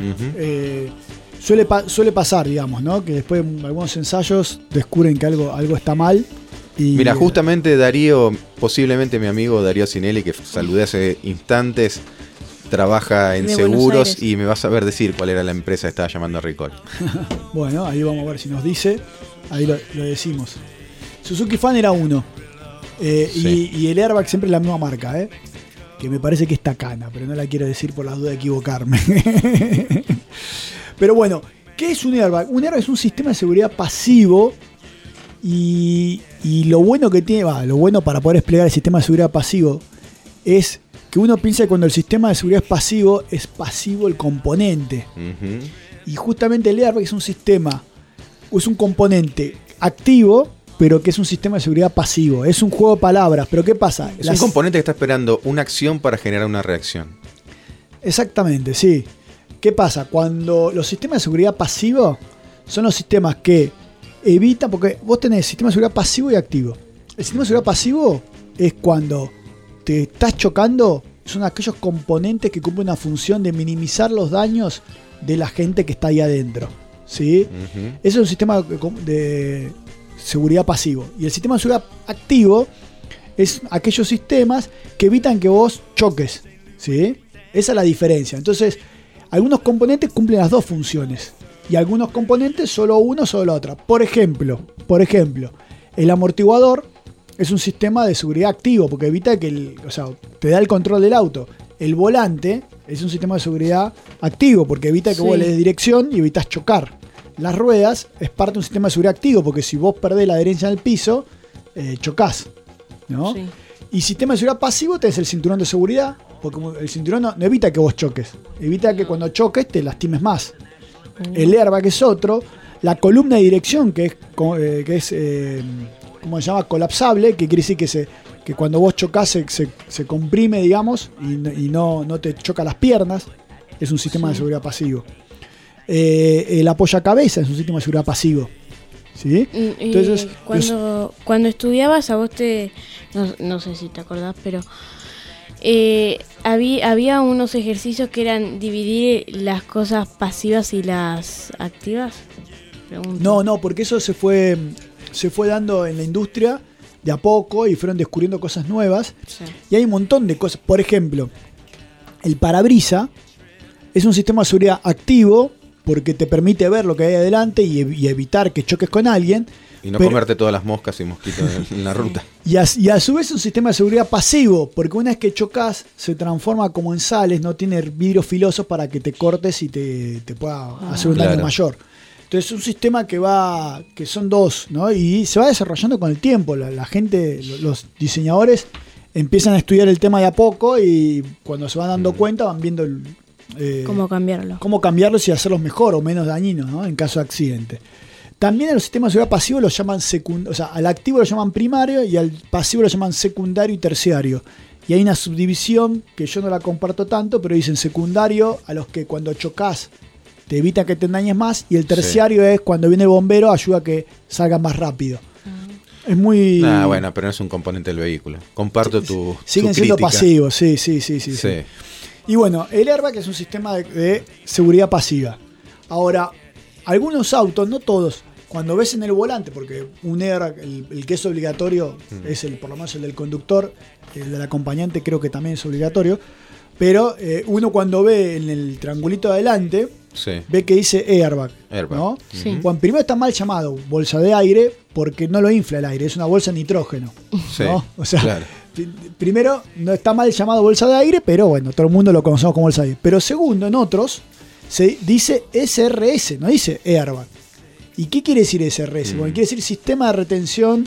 Suele pasar, digamos, ¿no? Que después de algunos ensayos descubren que algo está mal. Y mira, justamente Darío, posiblemente mi amigo Darío Sinelli, que saludé hace instantes, trabaja en seguros y me va a saber decir cuál era la empresa que estaba llamando a recall. Bueno, ahí vamos a ver si nos dice. Ahí lo decimos. Suzuki Fan era uno. Y el airbag siempre es la misma marca, que me parece que es Takana, pero no la quiero decir por la duda de equivocarme. Pero bueno, ¿qué es un airbag? Un airbag es un sistema de seguridad pasivo. Y lo bueno que tiene, lo bueno para poder desplegar el sistema de seguridad pasivo es que uno piensa que cuando el sistema de seguridad es pasivo el componente. Y justamente el airbag es un sistema, es un componente activo, pero que es un sistema de seguridad pasivo. Es un juego de palabras, pero ¿qué pasa? Es un componente que está esperando una acción para generar una reacción. Exactamente, sí. ¿Qué pasa? Cuando los sistemas de seguridad pasivo son los sistemas que evita, porque vos tenés sistema de seguridad pasivo y activo. El sistema de seguridad pasivo es cuando te estás chocando, son aquellos componentes que cumplen una función de minimizar los daños de la gente que está ahí adentro, ¿sí? Ese es un sistema de seguridad pasivo. Y el sistema de seguridad activo es aquellos sistemas que evitan que vos choques, ¿sí? Esa es la diferencia. Entonces, algunos componentes cumplen las dos funciones. Y algunos componentes solo uno, solo la otra. Por ejemplo, el amortiguador es un sistema de seguridad activo porque evita que te da el control del auto. El volante es un sistema de seguridad activo porque evita que vos le des dirección y evitas chocar. Las ruedas es parte de un sistema de seguridad activo porque si vos perdés la adherencia en el piso, chocás, ¿no? Sí. Y sistema de seguridad pasivo tenés el cinturón de seguridad porque el cinturón no evita que vos choques, evita que cuando choques te lastimes más. El airbag es otro. La columna de dirección que es ¿cómo se llama? Colapsable, que quiere decir que cuando vos chocás se comprime, digamos, y no te choca las piernas. Es un sistema de seguridad pasivo. El apoyacabezas es un sistema de seguridad pasivo. ¿Sí? Entonces, cuando estudiabas a vos no sé si te acordás, pero había unos ejercicios que eran dividir las cosas pasivas y las activas. Pregunto. No, porque eso se fue dando en la industria de a poco y fueron descubriendo cosas nuevas. Sí. Y hay un montón de cosas. Por ejemplo, el parabrisa es un sistema de seguridad activo porque te permite ver lo que hay adelante y evitar que choques con alguien. Y no comerte todas las moscas y mosquitos en la ruta. Y a su vez es un sistema de seguridad pasivo, porque una vez que chocas se transforma como en sales, no tiene vidrios filosos para que te cortes y te pueda hacer un daño mayor. Entonces es un sistema que son dos, ¿no? Y se va desarrollando con el tiempo. La gente, los diseñadores empiezan a estudiar el tema de a poco y cuando se van dando cuenta van viendo cómo cambiarlo. Cómo cambiarlos y hacerlos mejor o menos dañinos, ¿no? En caso de accidente. También a los sistemas de seguridad pasivo los llaman al activo lo llaman primario y al pasivo lo llaman secundario y terciario. Y hay una subdivisión que yo no la comparto tanto, pero dicen secundario a los que cuando chocas te evita que te dañes más, y el terciario es cuando viene el bombero, ayuda a que salgan más rápido. Es muy... bueno, pero no es un componente del vehículo. Comparto tu siguen siendo pasivos, sí. Y bueno, el airbag es un sistema de seguridad pasiva. Ahora, algunos autos, no todos, cuando ves en el volante, porque un airbag, el que es obligatorio, es por lo menos el del conductor, el del acompañante creo que también es obligatorio, pero uno cuando ve en el triangulito de adelante, ve que dice airbag, ¿no? Sí. Bueno, primero está mal llamado bolsa de aire porque no lo infla el aire, es una bolsa de nitrógeno, ¿no? O sea, claro. Primero no está mal llamado bolsa de aire, pero bueno, todo el mundo lo conocemos como bolsa de aire. Pero segundo, en otros se dice SRS, no dice airbag. ¿Y qué quiere decir SRS? Bueno, quiere decir sistema de retención.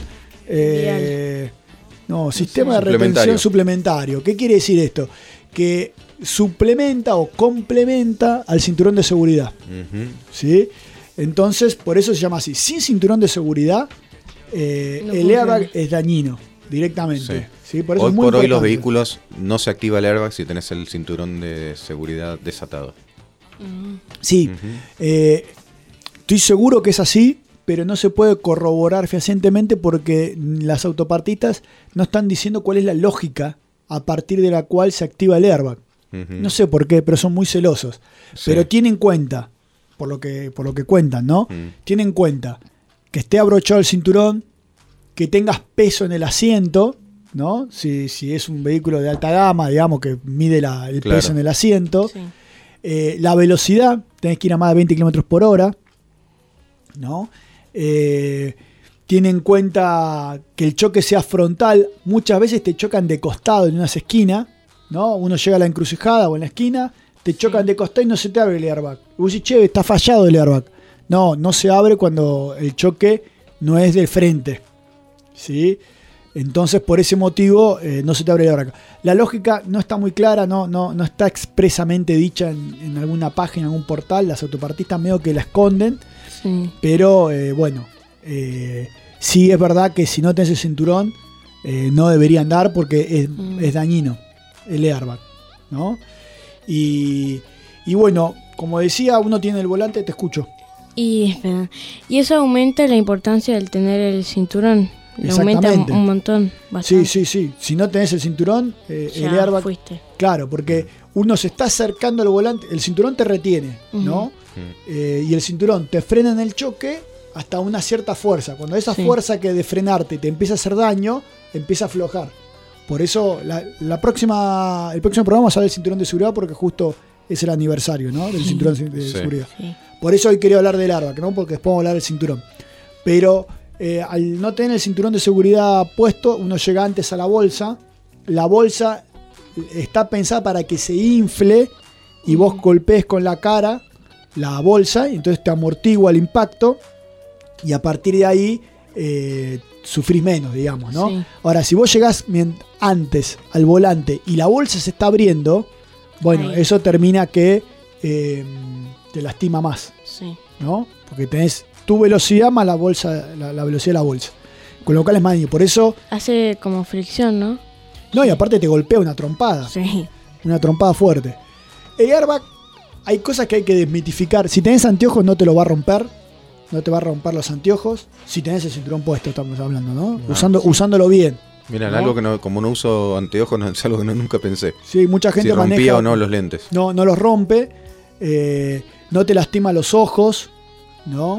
Sistema de retención suplementario. ¿Qué quiere decir esto? Que suplementa o complementa al cinturón de seguridad. ¿Sí? Entonces, por eso se llama así. Sin cinturón de seguridad, el airbag es dañino directamente. ¿Sí? Por eso hoy por hoy los vehículos no se activa el airbag si tenés el cinturón de seguridad desatado. Sí. Estoy seguro que es así, pero no se puede corroborar fehacientemente porque las autopartistas no están diciendo cuál es la lógica a partir de la cual se activa el airbag. No sé por qué, pero son muy celosos. Pero tienen en cuenta, por lo que cuentan, ¿no? Tienen en cuenta que esté abrochado el cinturón, que tengas peso en el asiento, ¿no? Si es un vehículo de alta gama, digamos, que mide el peso en el asiento. Sí. La velocidad, tenés que ir a más de 20 km por hora, ¿no? Tiene en cuenta que el choque sea frontal. Muchas veces te chocan de costado en unas esquinas, ¿no? Uno llega a la encrucijada o en la esquina, te chocan de costado y no se te abre el airbag. Y vos decís, che, está fallado el airbag. No se abre cuando el choque no es de frente, ¿sí? Entonces, por ese motivo, no se te abre el airbag. La lógica no está muy clara, no está expresamente dicha en alguna página, en algún portal. Las autopartistas medio que la esconden. Sí. Pero, sí es verdad que si no tenés el cinturón, no debería andar porque es dañino el airbag, ¿no? Y bueno, como decía, uno tiene el volante, te escucho. Y eso aumenta la importancia del tener el cinturón. Lo aumenta un montón. Bastante. Sí. Si no tenés el cinturón, el airbag. Fuiste. Claro, porque uno se está acercando al volante, el cinturón te retiene, ¿no? Y el cinturón te frena en el choque hasta una cierta fuerza. Cuando esa fuerza que de frenarte te empieza a hacer daño, empieza a aflojar. Por eso el próximo programa vamos a ver el cinturón de seguridad porque justo es el aniversario, ¿no? Del cinturón de seguridad. Sí. Por eso hoy quería hablar del airbag, ¿no? Porque después vamos a hablar del cinturón. Pero al no tener el cinturón de seguridad puesto, uno llega antes a la bolsa. La bolsa está pensada para que se infle y vos golpees con la cara la bolsa y entonces te amortigua el impacto y a partir de ahí sufrís menos, digamos, ¿no? Sí. Ahora, si vos llegás antes al volante y la bolsa se está abriendo, bueno, eso termina que te lastima más, ¿no? Porque tenés tu velocidad más la velocidad de la bolsa, con lo cual es más daño. Por eso hace como fricción, ¿no? No, y aparte te golpea una trompada. Sí. Una trompada fuerte. El airbag, hay cosas que hay que desmitificar. Si tenés anteojos no te lo va a romper. No te va a romper los anteojos. Si tenés el cinturón puesto, estamos hablando, ¿no? Usándolo bien. Mira, ¿no? Algo que como no uso anteojos, es algo que nunca pensé. Sí, mucha gente si rompía maneja, o no los lentes. No los rompe. No te lastima los ojos, ¿no?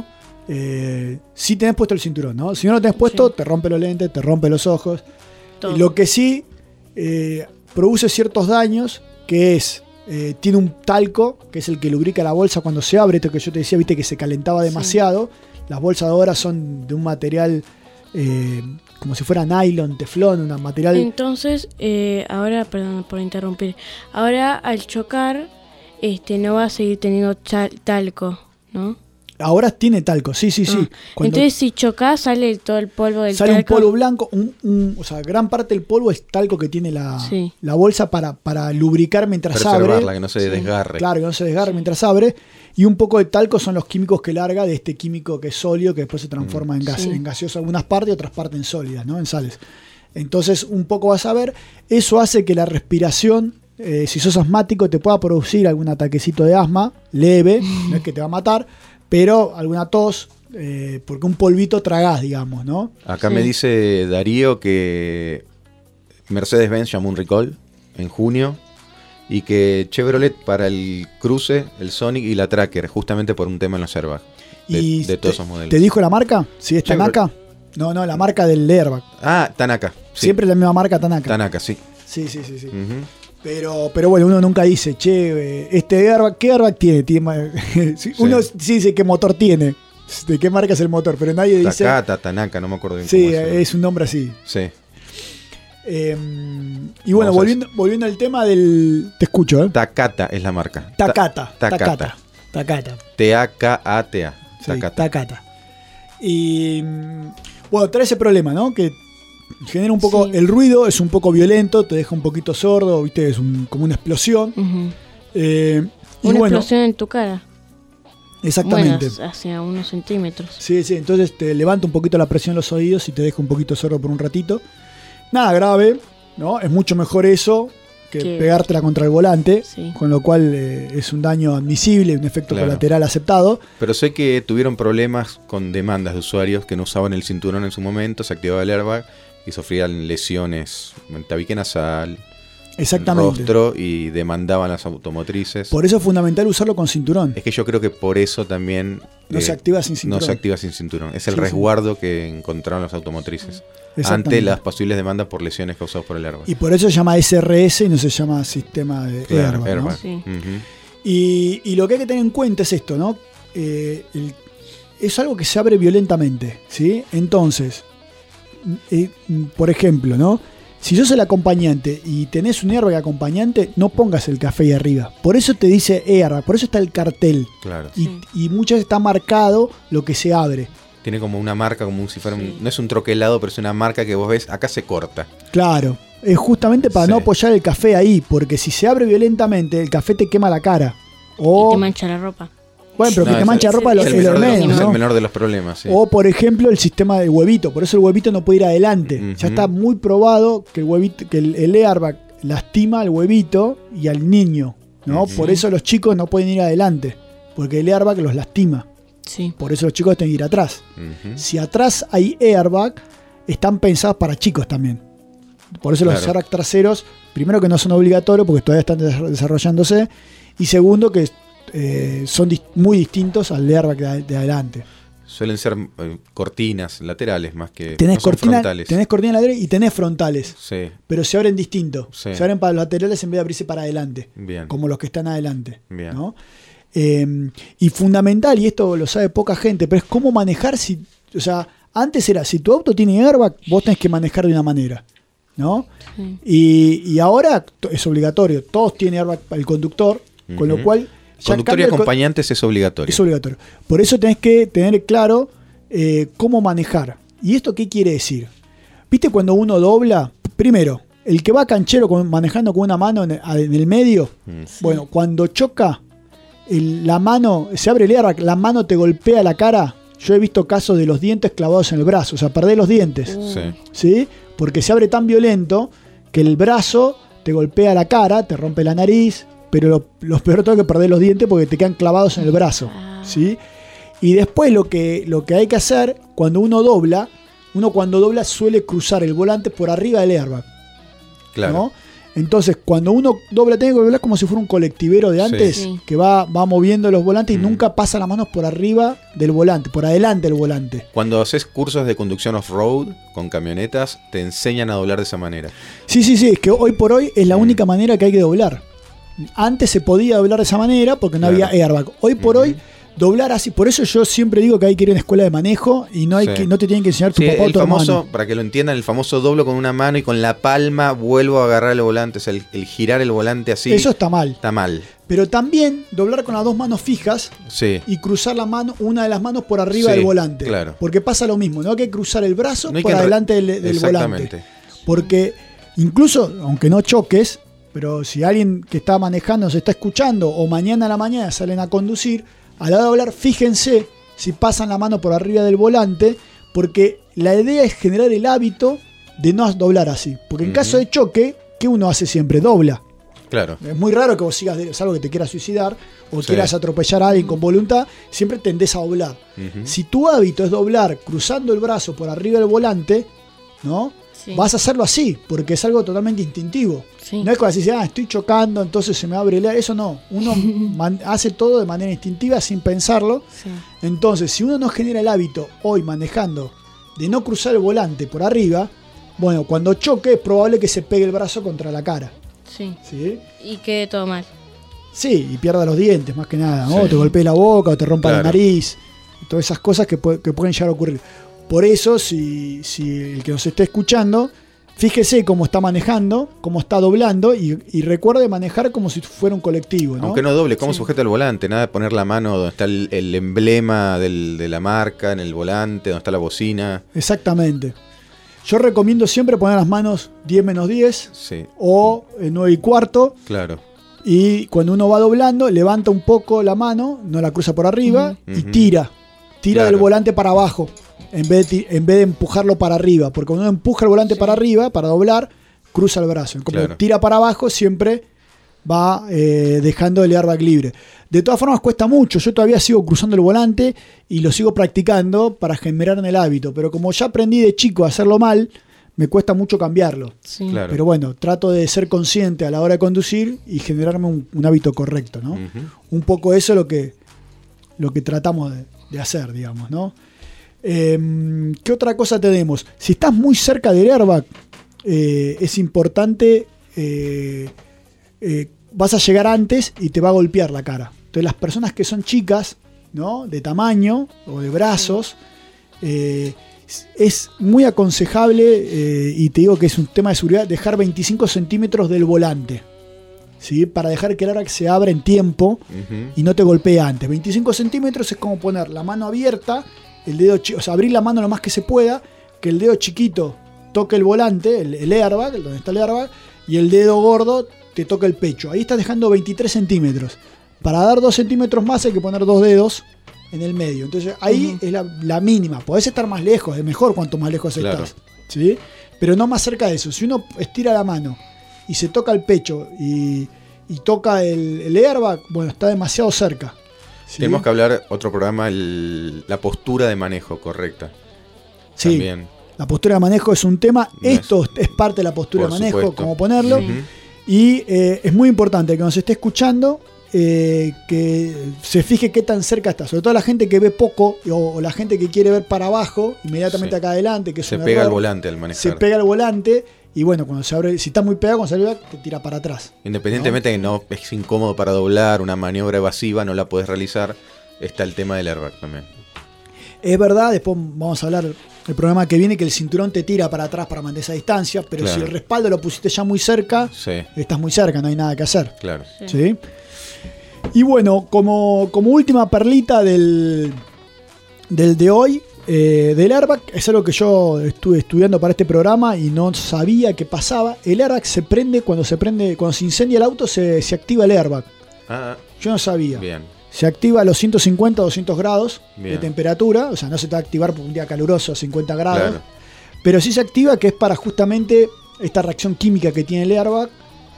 Si tenés puesto el cinturón, ¿no? Si no lo tenés puesto, te rompe los lentes, te rompe los ojos. Lo que sí produce ciertos daños, que es tiene un talco, que es el que lubrica la bolsa cuando se abre, esto que yo te decía, viste que se calentaba demasiado. Las bolsas de ahora son de un material como si fuera nylon, teflón, un material. Entonces, ahora, perdón por interrumpir, ahora al chocar no va a seguir teniendo talco, ¿no? Ahora tiene talco, sí. Entonces si chocás sale todo el polvo del talco. Sale un polvo blanco, o sea, gran parte del polvo es talco que tiene la bolsa para lubricar mientras abre. Preservarla, que no se desgarre. Claro, que no se desgarre mientras abre. Y un poco de talco son los químicos que larga de este químico que es sólido, que después se transforma en gaseoso algunas partes y otras partes en sólidas, ¿no? En sales. Entonces un poco vas a ver, eso hace que la respiración, si sos asmático, te pueda producir algún ataquecito de asma leve, no es que te va a matar, pero alguna tos, porque un polvito tragás, digamos, ¿no? Acá me dice Darío que Mercedes-Benz llamó un recall en junio y que Chevrolet para el Cruze, el Sonic y la Tracker, justamente por un tema en los airbags de todos esos modelos. ¿Te dijo la marca? ¿Sí es Tanaka? No, la marca del airbag. Ah, Tanaka. Sí. Siempre la misma marca, Tanaka. Tanaka, sí. Sí. Pero bueno, uno nunca dice, che, este airbag, ¿qué airbag tiene? Uno sí dice qué motor tiene, de qué marca es el motor, pero nadie dice... Tanaka, no me acuerdo bien. Sí, es un nombre así. Sí. Y bueno, volviendo al tema del... Te escucho, ¿eh? Takata es la marca. Takata. T-A-K-A-T-A. Sí, Takata. Y bueno, trae ese problema, ¿no? Que genera un poco... El ruido es un poco violento, te deja un poquito sordo, ¿viste? Es como una explosión. Una explosión en tu cara. Exactamente. Bueno, hacia unos centímetros. Sí, entonces te levanta un poquito la presión en los oídos y te deja un poquito sordo por un ratito. Nada grave, ¿no? Es mucho mejor eso que pegártela contra el volante, con lo cual es un daño admisible, un efecto colateral aceptado. Pero sé que tuvieron problemas con demandas de usuarios que no usaban el cinturón en su momento, se activaba el airbag y sufrían lesiones en tabique nasal, rostro, y demandaban las automotrices. Por eso es fundamental usarlo con cinturón. Es que yo creo que por eso también no se activa sin cinturón. No se activa sin cinturón. Es el resguardo que encontraron las automotrices ante las posibles demandas por lesiones causadas por el airbag. Y por eso se llama SRS y no se llama sistema de airbag, ¿no? Sí. Y lo que hay que tener en cuenta es esto, ¿no? Es algo que se abre violentamente, ¿sí? Entonces, por ejemplo, ¿no? Si sos el acompañante y tenés un airbag acompañante, no pongas el café ahí arriba. Por eso te dice airbag, por eso está el cartel. Claro. Y muchas veces está marcado lo que se abre. Tiene como una marca, como si fuera no es un troquelado, pero es una marca que vos ves, acá se corta. Claro, es justamente para no apoyar el café ahí, porque si se abre violentamente, el café te quema la cara. Y te mancha la ropa. Bueno, pero que te mancha la ropa es el menor de los problemas. Sí. O, por ejemplo, el sistema del huevito. Por eso el huevito no puede ir adelante. Ya está muy probado que el huevito, que el airbag lastima al huevito y al niño, ¿no? Por eso los chicos no pueden ir adelante, porque el airbag los lastima. Sí. Por eso los chicos tienen que ir atrás. Si atrás hay airbag, están pensados para chicos también. Por eso los airbags traseros, primero que no son obligatorios porque todavía están desarrollándose, y segundo que son muy distintos al airbag de adelante. Suelen ser cortinas laterales más que frontales. Tenés cortinas laterales y tenés frontales. Sí. Pero se abren distinto. Sí. Se abren para los laterales en vez de abrirse para adelante. Bien. Como los que están adelante. Bien. ¿No? Y fundamental, y esto lo sabe poca gente, pero es cómo manejar. O sea, antes era, si tu auto tiene airbag, vos tenés que manejar de una manera, ¿no? Sí. Y ahora es obligatorio. Todos tienen airbag para el conductor, con lo cual... Conductor y acompañantes es obligatorio. Es obligatorio. Por eso tenés que tener claro cómo manejar. ¿Y esto qué quiere decir? ¿Viste cuando uno dobla? Primero, el que va canchero manejando con una mano en el medio, bueno, cuando choca, la mano, se abre el airbag, la mano te golpea la cara. Yo he visto casos de los dientes clavados en el brazo, o sea, perdés los dientes. ¿Sí? Porque se abre tan violento que el brazo te golpea la cara, te rompe la nariz, pero lo peor de todo es que perdés los dientes porque te quedan clavados en el brazo. ¿Sí? Y después lo que hay que hacer cuando uno cuando dobla suele cruzar el volante por arriba del airbag. Claro. ¿No? Entonces, cuando uno dobla, tiene que doblar como si fuera un colectivero de antes, que va moviendo los volantes y nunca pasa las manos por arriba del volante, por adelante del volante. Cuando haces cursos de conducción off-road con camionetas, te enseñan a doblar de esa manera. Sí, es que hoy por hoy es la única manera que hay que doblar. Antes se podía doblar de esa manera porque no había airbag. Hoy por hoy, doblar así. Por eso yo siempre digo que hay que ir a una escuela de manejo y no te tienen que enseñar tu papá o tu hermano. Para que lo entiendan, el famoso doblo con una mano y con la palma vuelvo a agarrar el volante. O sea, el girar el volante así. Eso está mal. Está mal. Pero también doblar con las dos manos fijas y cruzar una de las manos por arriba del volante. Claro. Porque pasa lo mismo. No hay que cruzar el brazo por adelante del volante. Porque incluso, aunque no choques, pero si alguien que está manejando se está escuchando o mañana a la mañana salen a conducir, a la hora de doblar, fíjense si pasan la mano por arriba del volante, porque la idea es generar el hábito de no doblar así. Porque en caso de choque, ¿qué uno hace siempre? Dobla. Claro. Es muy raro que vos sigas, salvo que te quieras suicidar o quieras atropellar a alguien con voluntad, siempre tendés a doblar. Si tu hábito es doblar cruzando el brazo por arriba del volante, ¿no? Sí. vas a hacerlo así, porque es algo totalmente instintivo. Sí. No es como decir, estoy chocando, entonces se me abre el... Eso no, uno hace todo de manera instintiva sin pensarlo. Sí. Entonces, si uno no genera el hábito hoy manejando de no cruzar el volante por arriba, bueno, cuando choque es probable que se pegue el brazo contra la cara. Sí. ¿Sí? Y quede todo mal. Sí, y pierda los dientes más que nada, ¿no? Sí. O te golpee la boca o te rompa la Claro. nariz. Todas esas cosas que pueden llegar a ocurrir. Por eso, si el que nos esté escuchando, fíjese cómo está manejando, cómo está doblando y recuerde manejar como si fuera un colectivo, ¿no? Aunque no doble, ¿cómo Sí. sujeta el volante? Nada de poner la mano donde está el emblema de la marca, en el volante, donde está la bocina. Exactamente. Yo recomiendo siempre poner las manos 10 menos 10 Sí, o 9 y cuarto. claro. Y cuando uno va doblando, levanta un poco la mano, no la cruza por arriba y Ujú. tira Claro. del volante para abajo en vez de empujarlo para arriba. Porque cuando uno empuja el volante para arriba, para doblar, cruza el brazo. Como Claro. tira para abajo, siempre va dejando el airbag libre. De todas formas, cuesta mucho. Yo todavía sigo cruzando el volante y lo sigo practicando para generarme el hábito. Pero como ya aprendí de chico a hacerlo mal, me cuesta mucho cambiarlo. Sí. Claro. Pero bueno, trato de ser consciente a la hora de conducir y generarme un hábito correcto, ¿no? Ujú. Un poco eso es lo que tratamos de hacer, digamos, ¿no? ¿Qué otra cosa tenemos? Si estás muy cerca del airbag, es importante, vas a llegar antes y te va a golpear la cara. Entonces las personas que son chicas, ¿no? De tamaño o de brazos, es muy aconsejable, y te digo que es un tema de seguridad, dejar 25 centímetros del volante, ¿sí? Para dejar que el airbag se abra en tiempo Ujú. y no te golpee antes. 25 centímetros es como poner la mano abierta, el dedo o sea, abrir la mano lo más que se pueda, que el dedo chiquito toque el volante, el airbag, donde está el airbag, y el dedo gordo te toca el pecho. Ahí estás dejando 23 centímetros. Para dar 2 centímetros más hay que poner 2 dedos en el medio. Entonces ahí es la mínima. Podés estar más lejos, es mejor cuanto más lejos Claro. estás, ¿sí? Pero no más cerca de eso. Si uno estira la mano y se toca el pecho y toca el airbag, bueno, está demasiado cerca, ¿sí? Tenemos que hablar otro programa, la postura de manejo correcta. Sí, También. la postura de manejo es un tema. No Esto es parte de la postura de Por manejo, supuesto. cómo ponerlo. Ujú. Y es muy importante que nos esté escuchando, que se fije qué tan cerca está. Sobre todo la gente que ve poco o la gente que quiere ver para abajo, inmediatamente Sí. acá adelante, que es Se un pega error. el volante al manejar. Se pega el volante y bueno, cuando se abre, si está muy pegado, cuando se abre, te tira para atrás. Independientemente de que no es incómodo para doblar, una maniobra evasiva no la puedes realizar, está el tema del airbag también. Es verdad, después vamos a hablar el programa que viene, que el cinturón te tira para atrás para mantener esa distancia, pero Claro. si el respaldo lo pusiste ya muy cerca, Sí, estás muy cerca, no hay nada que hacer. claro. ¿Sí? Y bueno, como última perlita del de hoy, del airbag, es algo que yo estuve estudiando para este programa y no sabía que pasaba. El airbag se prende cuando se incendia el auto, se activa el airbag. Ah, Yo no sabía. bien. Se activa a los 150 200 grados de Bien. temperatura, o sea, no se te va a activar por un día caluroso a 50 grados, Claro. pero sí se activa, que es para justamente esta reacción química que tiene el airbag,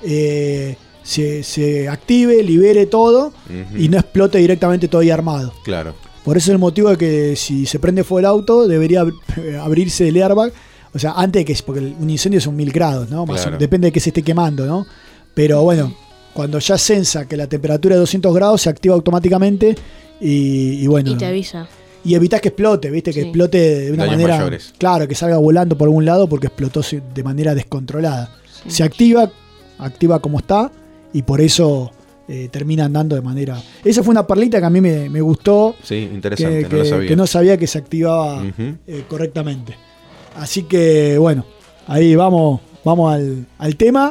se active, libere todo Ujú. y no explote directamente todo ahí armado. Claro. Por eso es el motivo de que si se prende fuego el auto, debería abrirse el airbag, o sea, antes de que, porque un incendio son 1000 grados, ¿no? Más Claro. depende de que se esté quemando, ¿no? Pero bueno, cuando ya sensa que la temperatura es 200 grados, se activa automáticamente y bueno. Y te avisa. Y evitas que explote, ¿viste? Que Sí. explote de una Daños manera. mayores. Claro, que salga volando por algún lado porque explotó de manera descontrolada. Sí. Se activa como está y por eso termina andando de manera. Esa fue una perlita que a mí me gustó. Sí, interesante, Que no lo sabía. que no sabía que se activaba Ujú. correctamente. Así que bueno, ahí vamos al tema.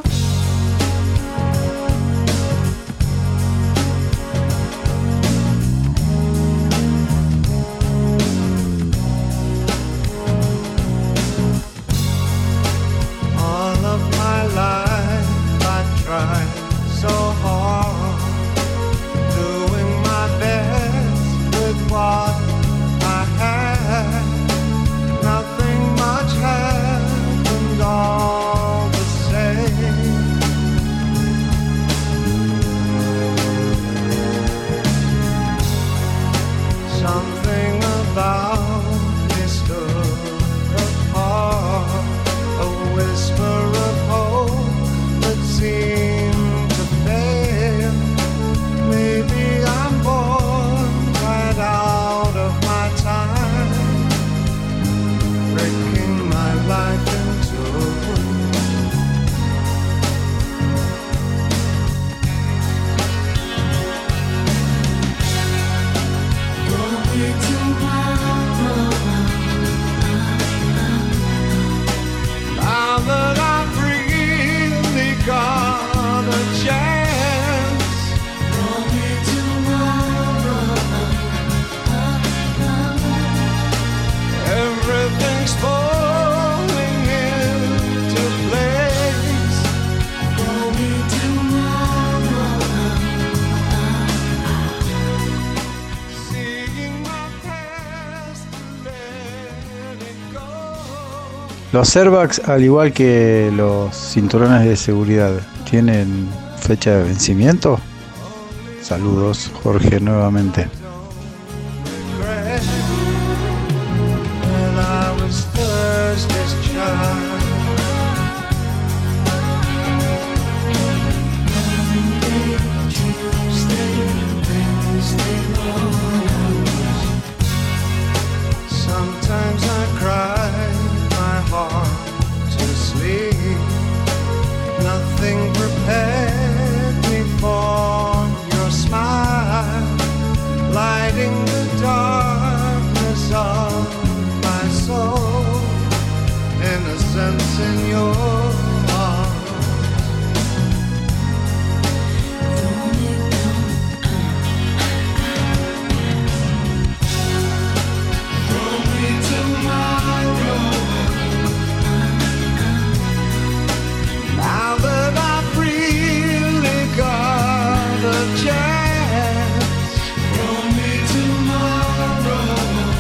All of my life I tried so hard, doing my best with what I had. Nothing much happened all the same. Los airbags, al igual que los cinturones de seguridad, ¿tienen fecha de vencimiento? Saludos, Jorge, nuevamente. Sometimes I cry my heart to sleep. Nothing prepared me for your smile, lighting the darkness of my soul, innocence in your heart. Now that I've really got a chance, throw me tomorrow.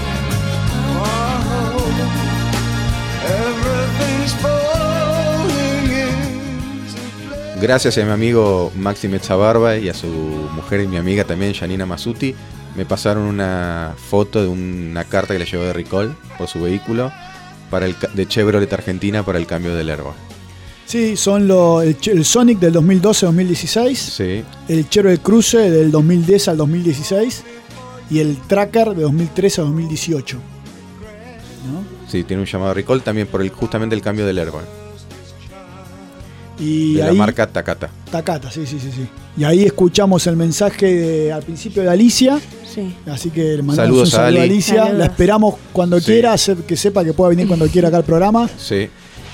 Oh, everything's falling into place. Gracias a mi amigo Maxi Mechabarba y a su mujer y mi amiga también, Janina Masuti, me pasaron una foto de una carta que le llegó de Recall por su vehículo de Chevrolet Argentina para el cambio del airbag. Sí, son el Sonic del 2012-2016, Sí. el Chevrolet Cruze del 2010 al 2016 y el Tracker de 2013 a 2018. ¿No? Sí, tiene un llamado de Recall también por justamente el cambio del airbag. Y de ahí, la marca Takata. Takata, sí. Y ahí escuchamos el mensaje al principio de Alicia. Sí. Así que le mandamos Saludos un saludo a Ali. a Alicia. Saludos. La esperamos cuando quiera, que sepa que pueda venir cuando quiera acá al programa. Sí.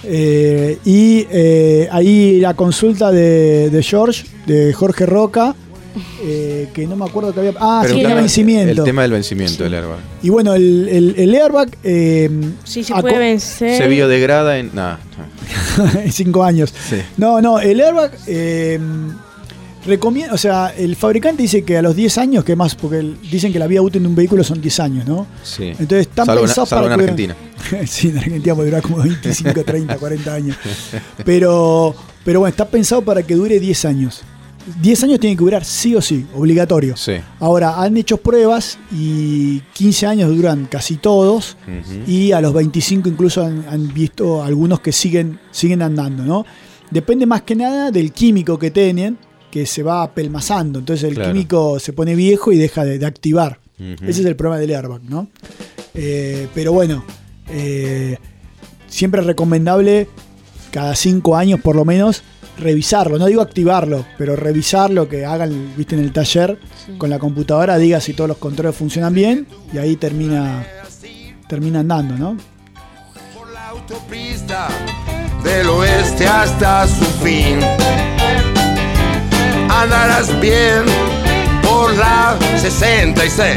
Ahí la consulta de George, de Jorge Roca, que no me acuerdo que había. Sí, el vencimiento. El tema del vencimiento del airbag. Y bueno, el airbag. Sí, se puede vencer. Se biodegrada en. Nada. En 5 años. Sí. No, el airbag. Recomienda, o sea, el fabricante dice que a los 10 años, que más, porque dicen que la vida útil de un vehículo son 10 años, ¿no? Sí. Entonces están pensados salvo para en que Argentina. sí, en Argentina puede durar como 25, 30, 40 años. Pero bueno, está pensado para que dure 10 años. 10 años tiene que durar sí o sí, obligatorio. Sí. Ahora, han hecho pruebas y 15 años duran casi todos. Uh-huh. Y a los 25 incluso han visto algunos que siguen andando, ¿no? Depende más que nada del químico que tienen, que se va apelmazando. Entonces el químico se pone viejo y deja de activar. Uh-huh. Ese es el problema del airbag, ¿no? Pero bueno, siempre es recomendable cada 5 años por lo menos revisarlo. No digo activarlo, pero revisarlo, que hagan, viste, en el taller con la computadora, diga si todos los controles funcionan bien y ahí termina andando, ¿no? Por la autopista del oeste hasta su fin, andarás bien por la 66.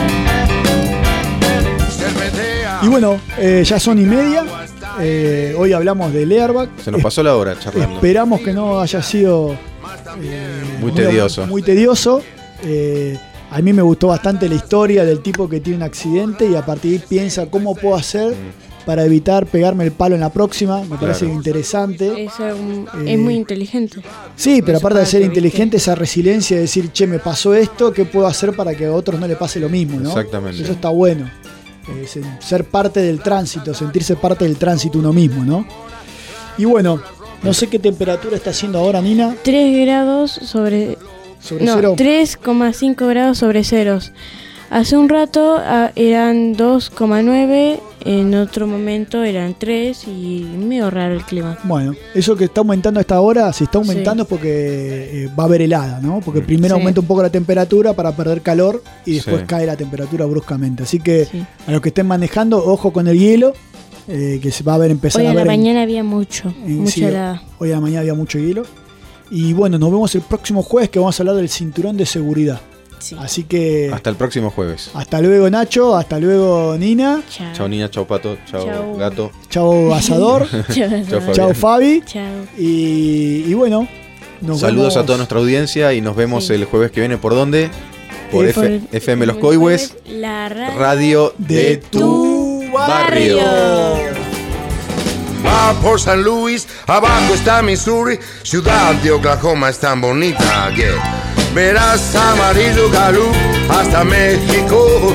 Y bueno, ya son 1:30. Hoy hablamos del airbag. Se nos pasó la hora charlando. Esperamos que no haya sido muy tedioso. Muy tedioso. A mí me gustó bastante la historia del tipo que tiene un accidente y a partir de ahí piensa cómo puedo hacer para evitar pegarme el palo en la próxima. Me parece interesante. Es muy inteligente. Sí, pero aparte de ser inteligente, esa resiliencia de decir, che, me pasó esto, ¿qué puedo hacer para que a otros no le pase lo mismo? ¿No? Exactamente. Eso está bueno. Ser parte del tránsito, sentirse parte del tránsito uno mismo, ¿no? Y bueno, no sé qué temperatura está haciendo ahora, Nina. 3 grados sobre cero. 3,5 grados sobre ceros. Hace un rato eran 2,9, en otro momento eran 3 y medio raro el clima. Bueno, eso que está aumentando a esta hora, si está aumentando es porque va a haber helada, ¿no? Porque primero aumenta un poco la temperatura para perder calor y después cae la temperatura bruscamente. Así que a los que estén manejando, ojo con el hielo, que se va a ver empezar a ver. Hoy a la mañana había mucha helada. Hoy a la mañana había mucho hielo. Y bueno, nos vemos el próximo jueves que vamos a hablar del cinturón de seguridad. Sí. Así que hasta el próximo jueves. Hasta luego, Nacho. Hasta luego, Nina. Chao, Nina. Chao, Pato. Chao, Gato. Chao, Asador. Chao, Fabi. Chao. Y bueno, saludos a toda nuestra audiencia y nos vemos el jueves que viene. ¿Por dónde? Por FM Los Coihues, la radio de tu barrio. Va por San Luis, abajo está Missouri, ciudad de Oklahoma es tan bonita que verás Amarillo, Gallup hasta México.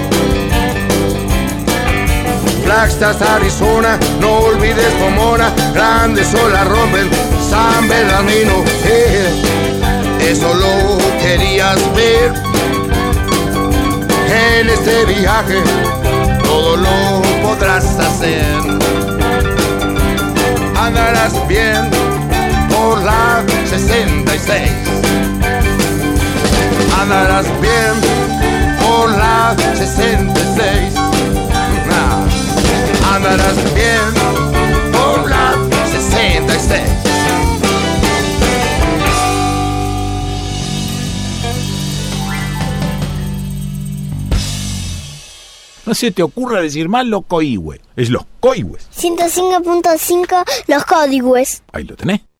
Flagstaff, Arizona, no olvides Pomona, grandes olas rompen San Bernardino. Eso lo querías ver. En este viaje todo lo podrás hacer. Andarás bien por la 66. Andarás bien por la 66. Andarás bien por la 66. No se te ocurra decir mal los coigües. Es los coigües. 105.5 los códigües. Ahí lo tenés.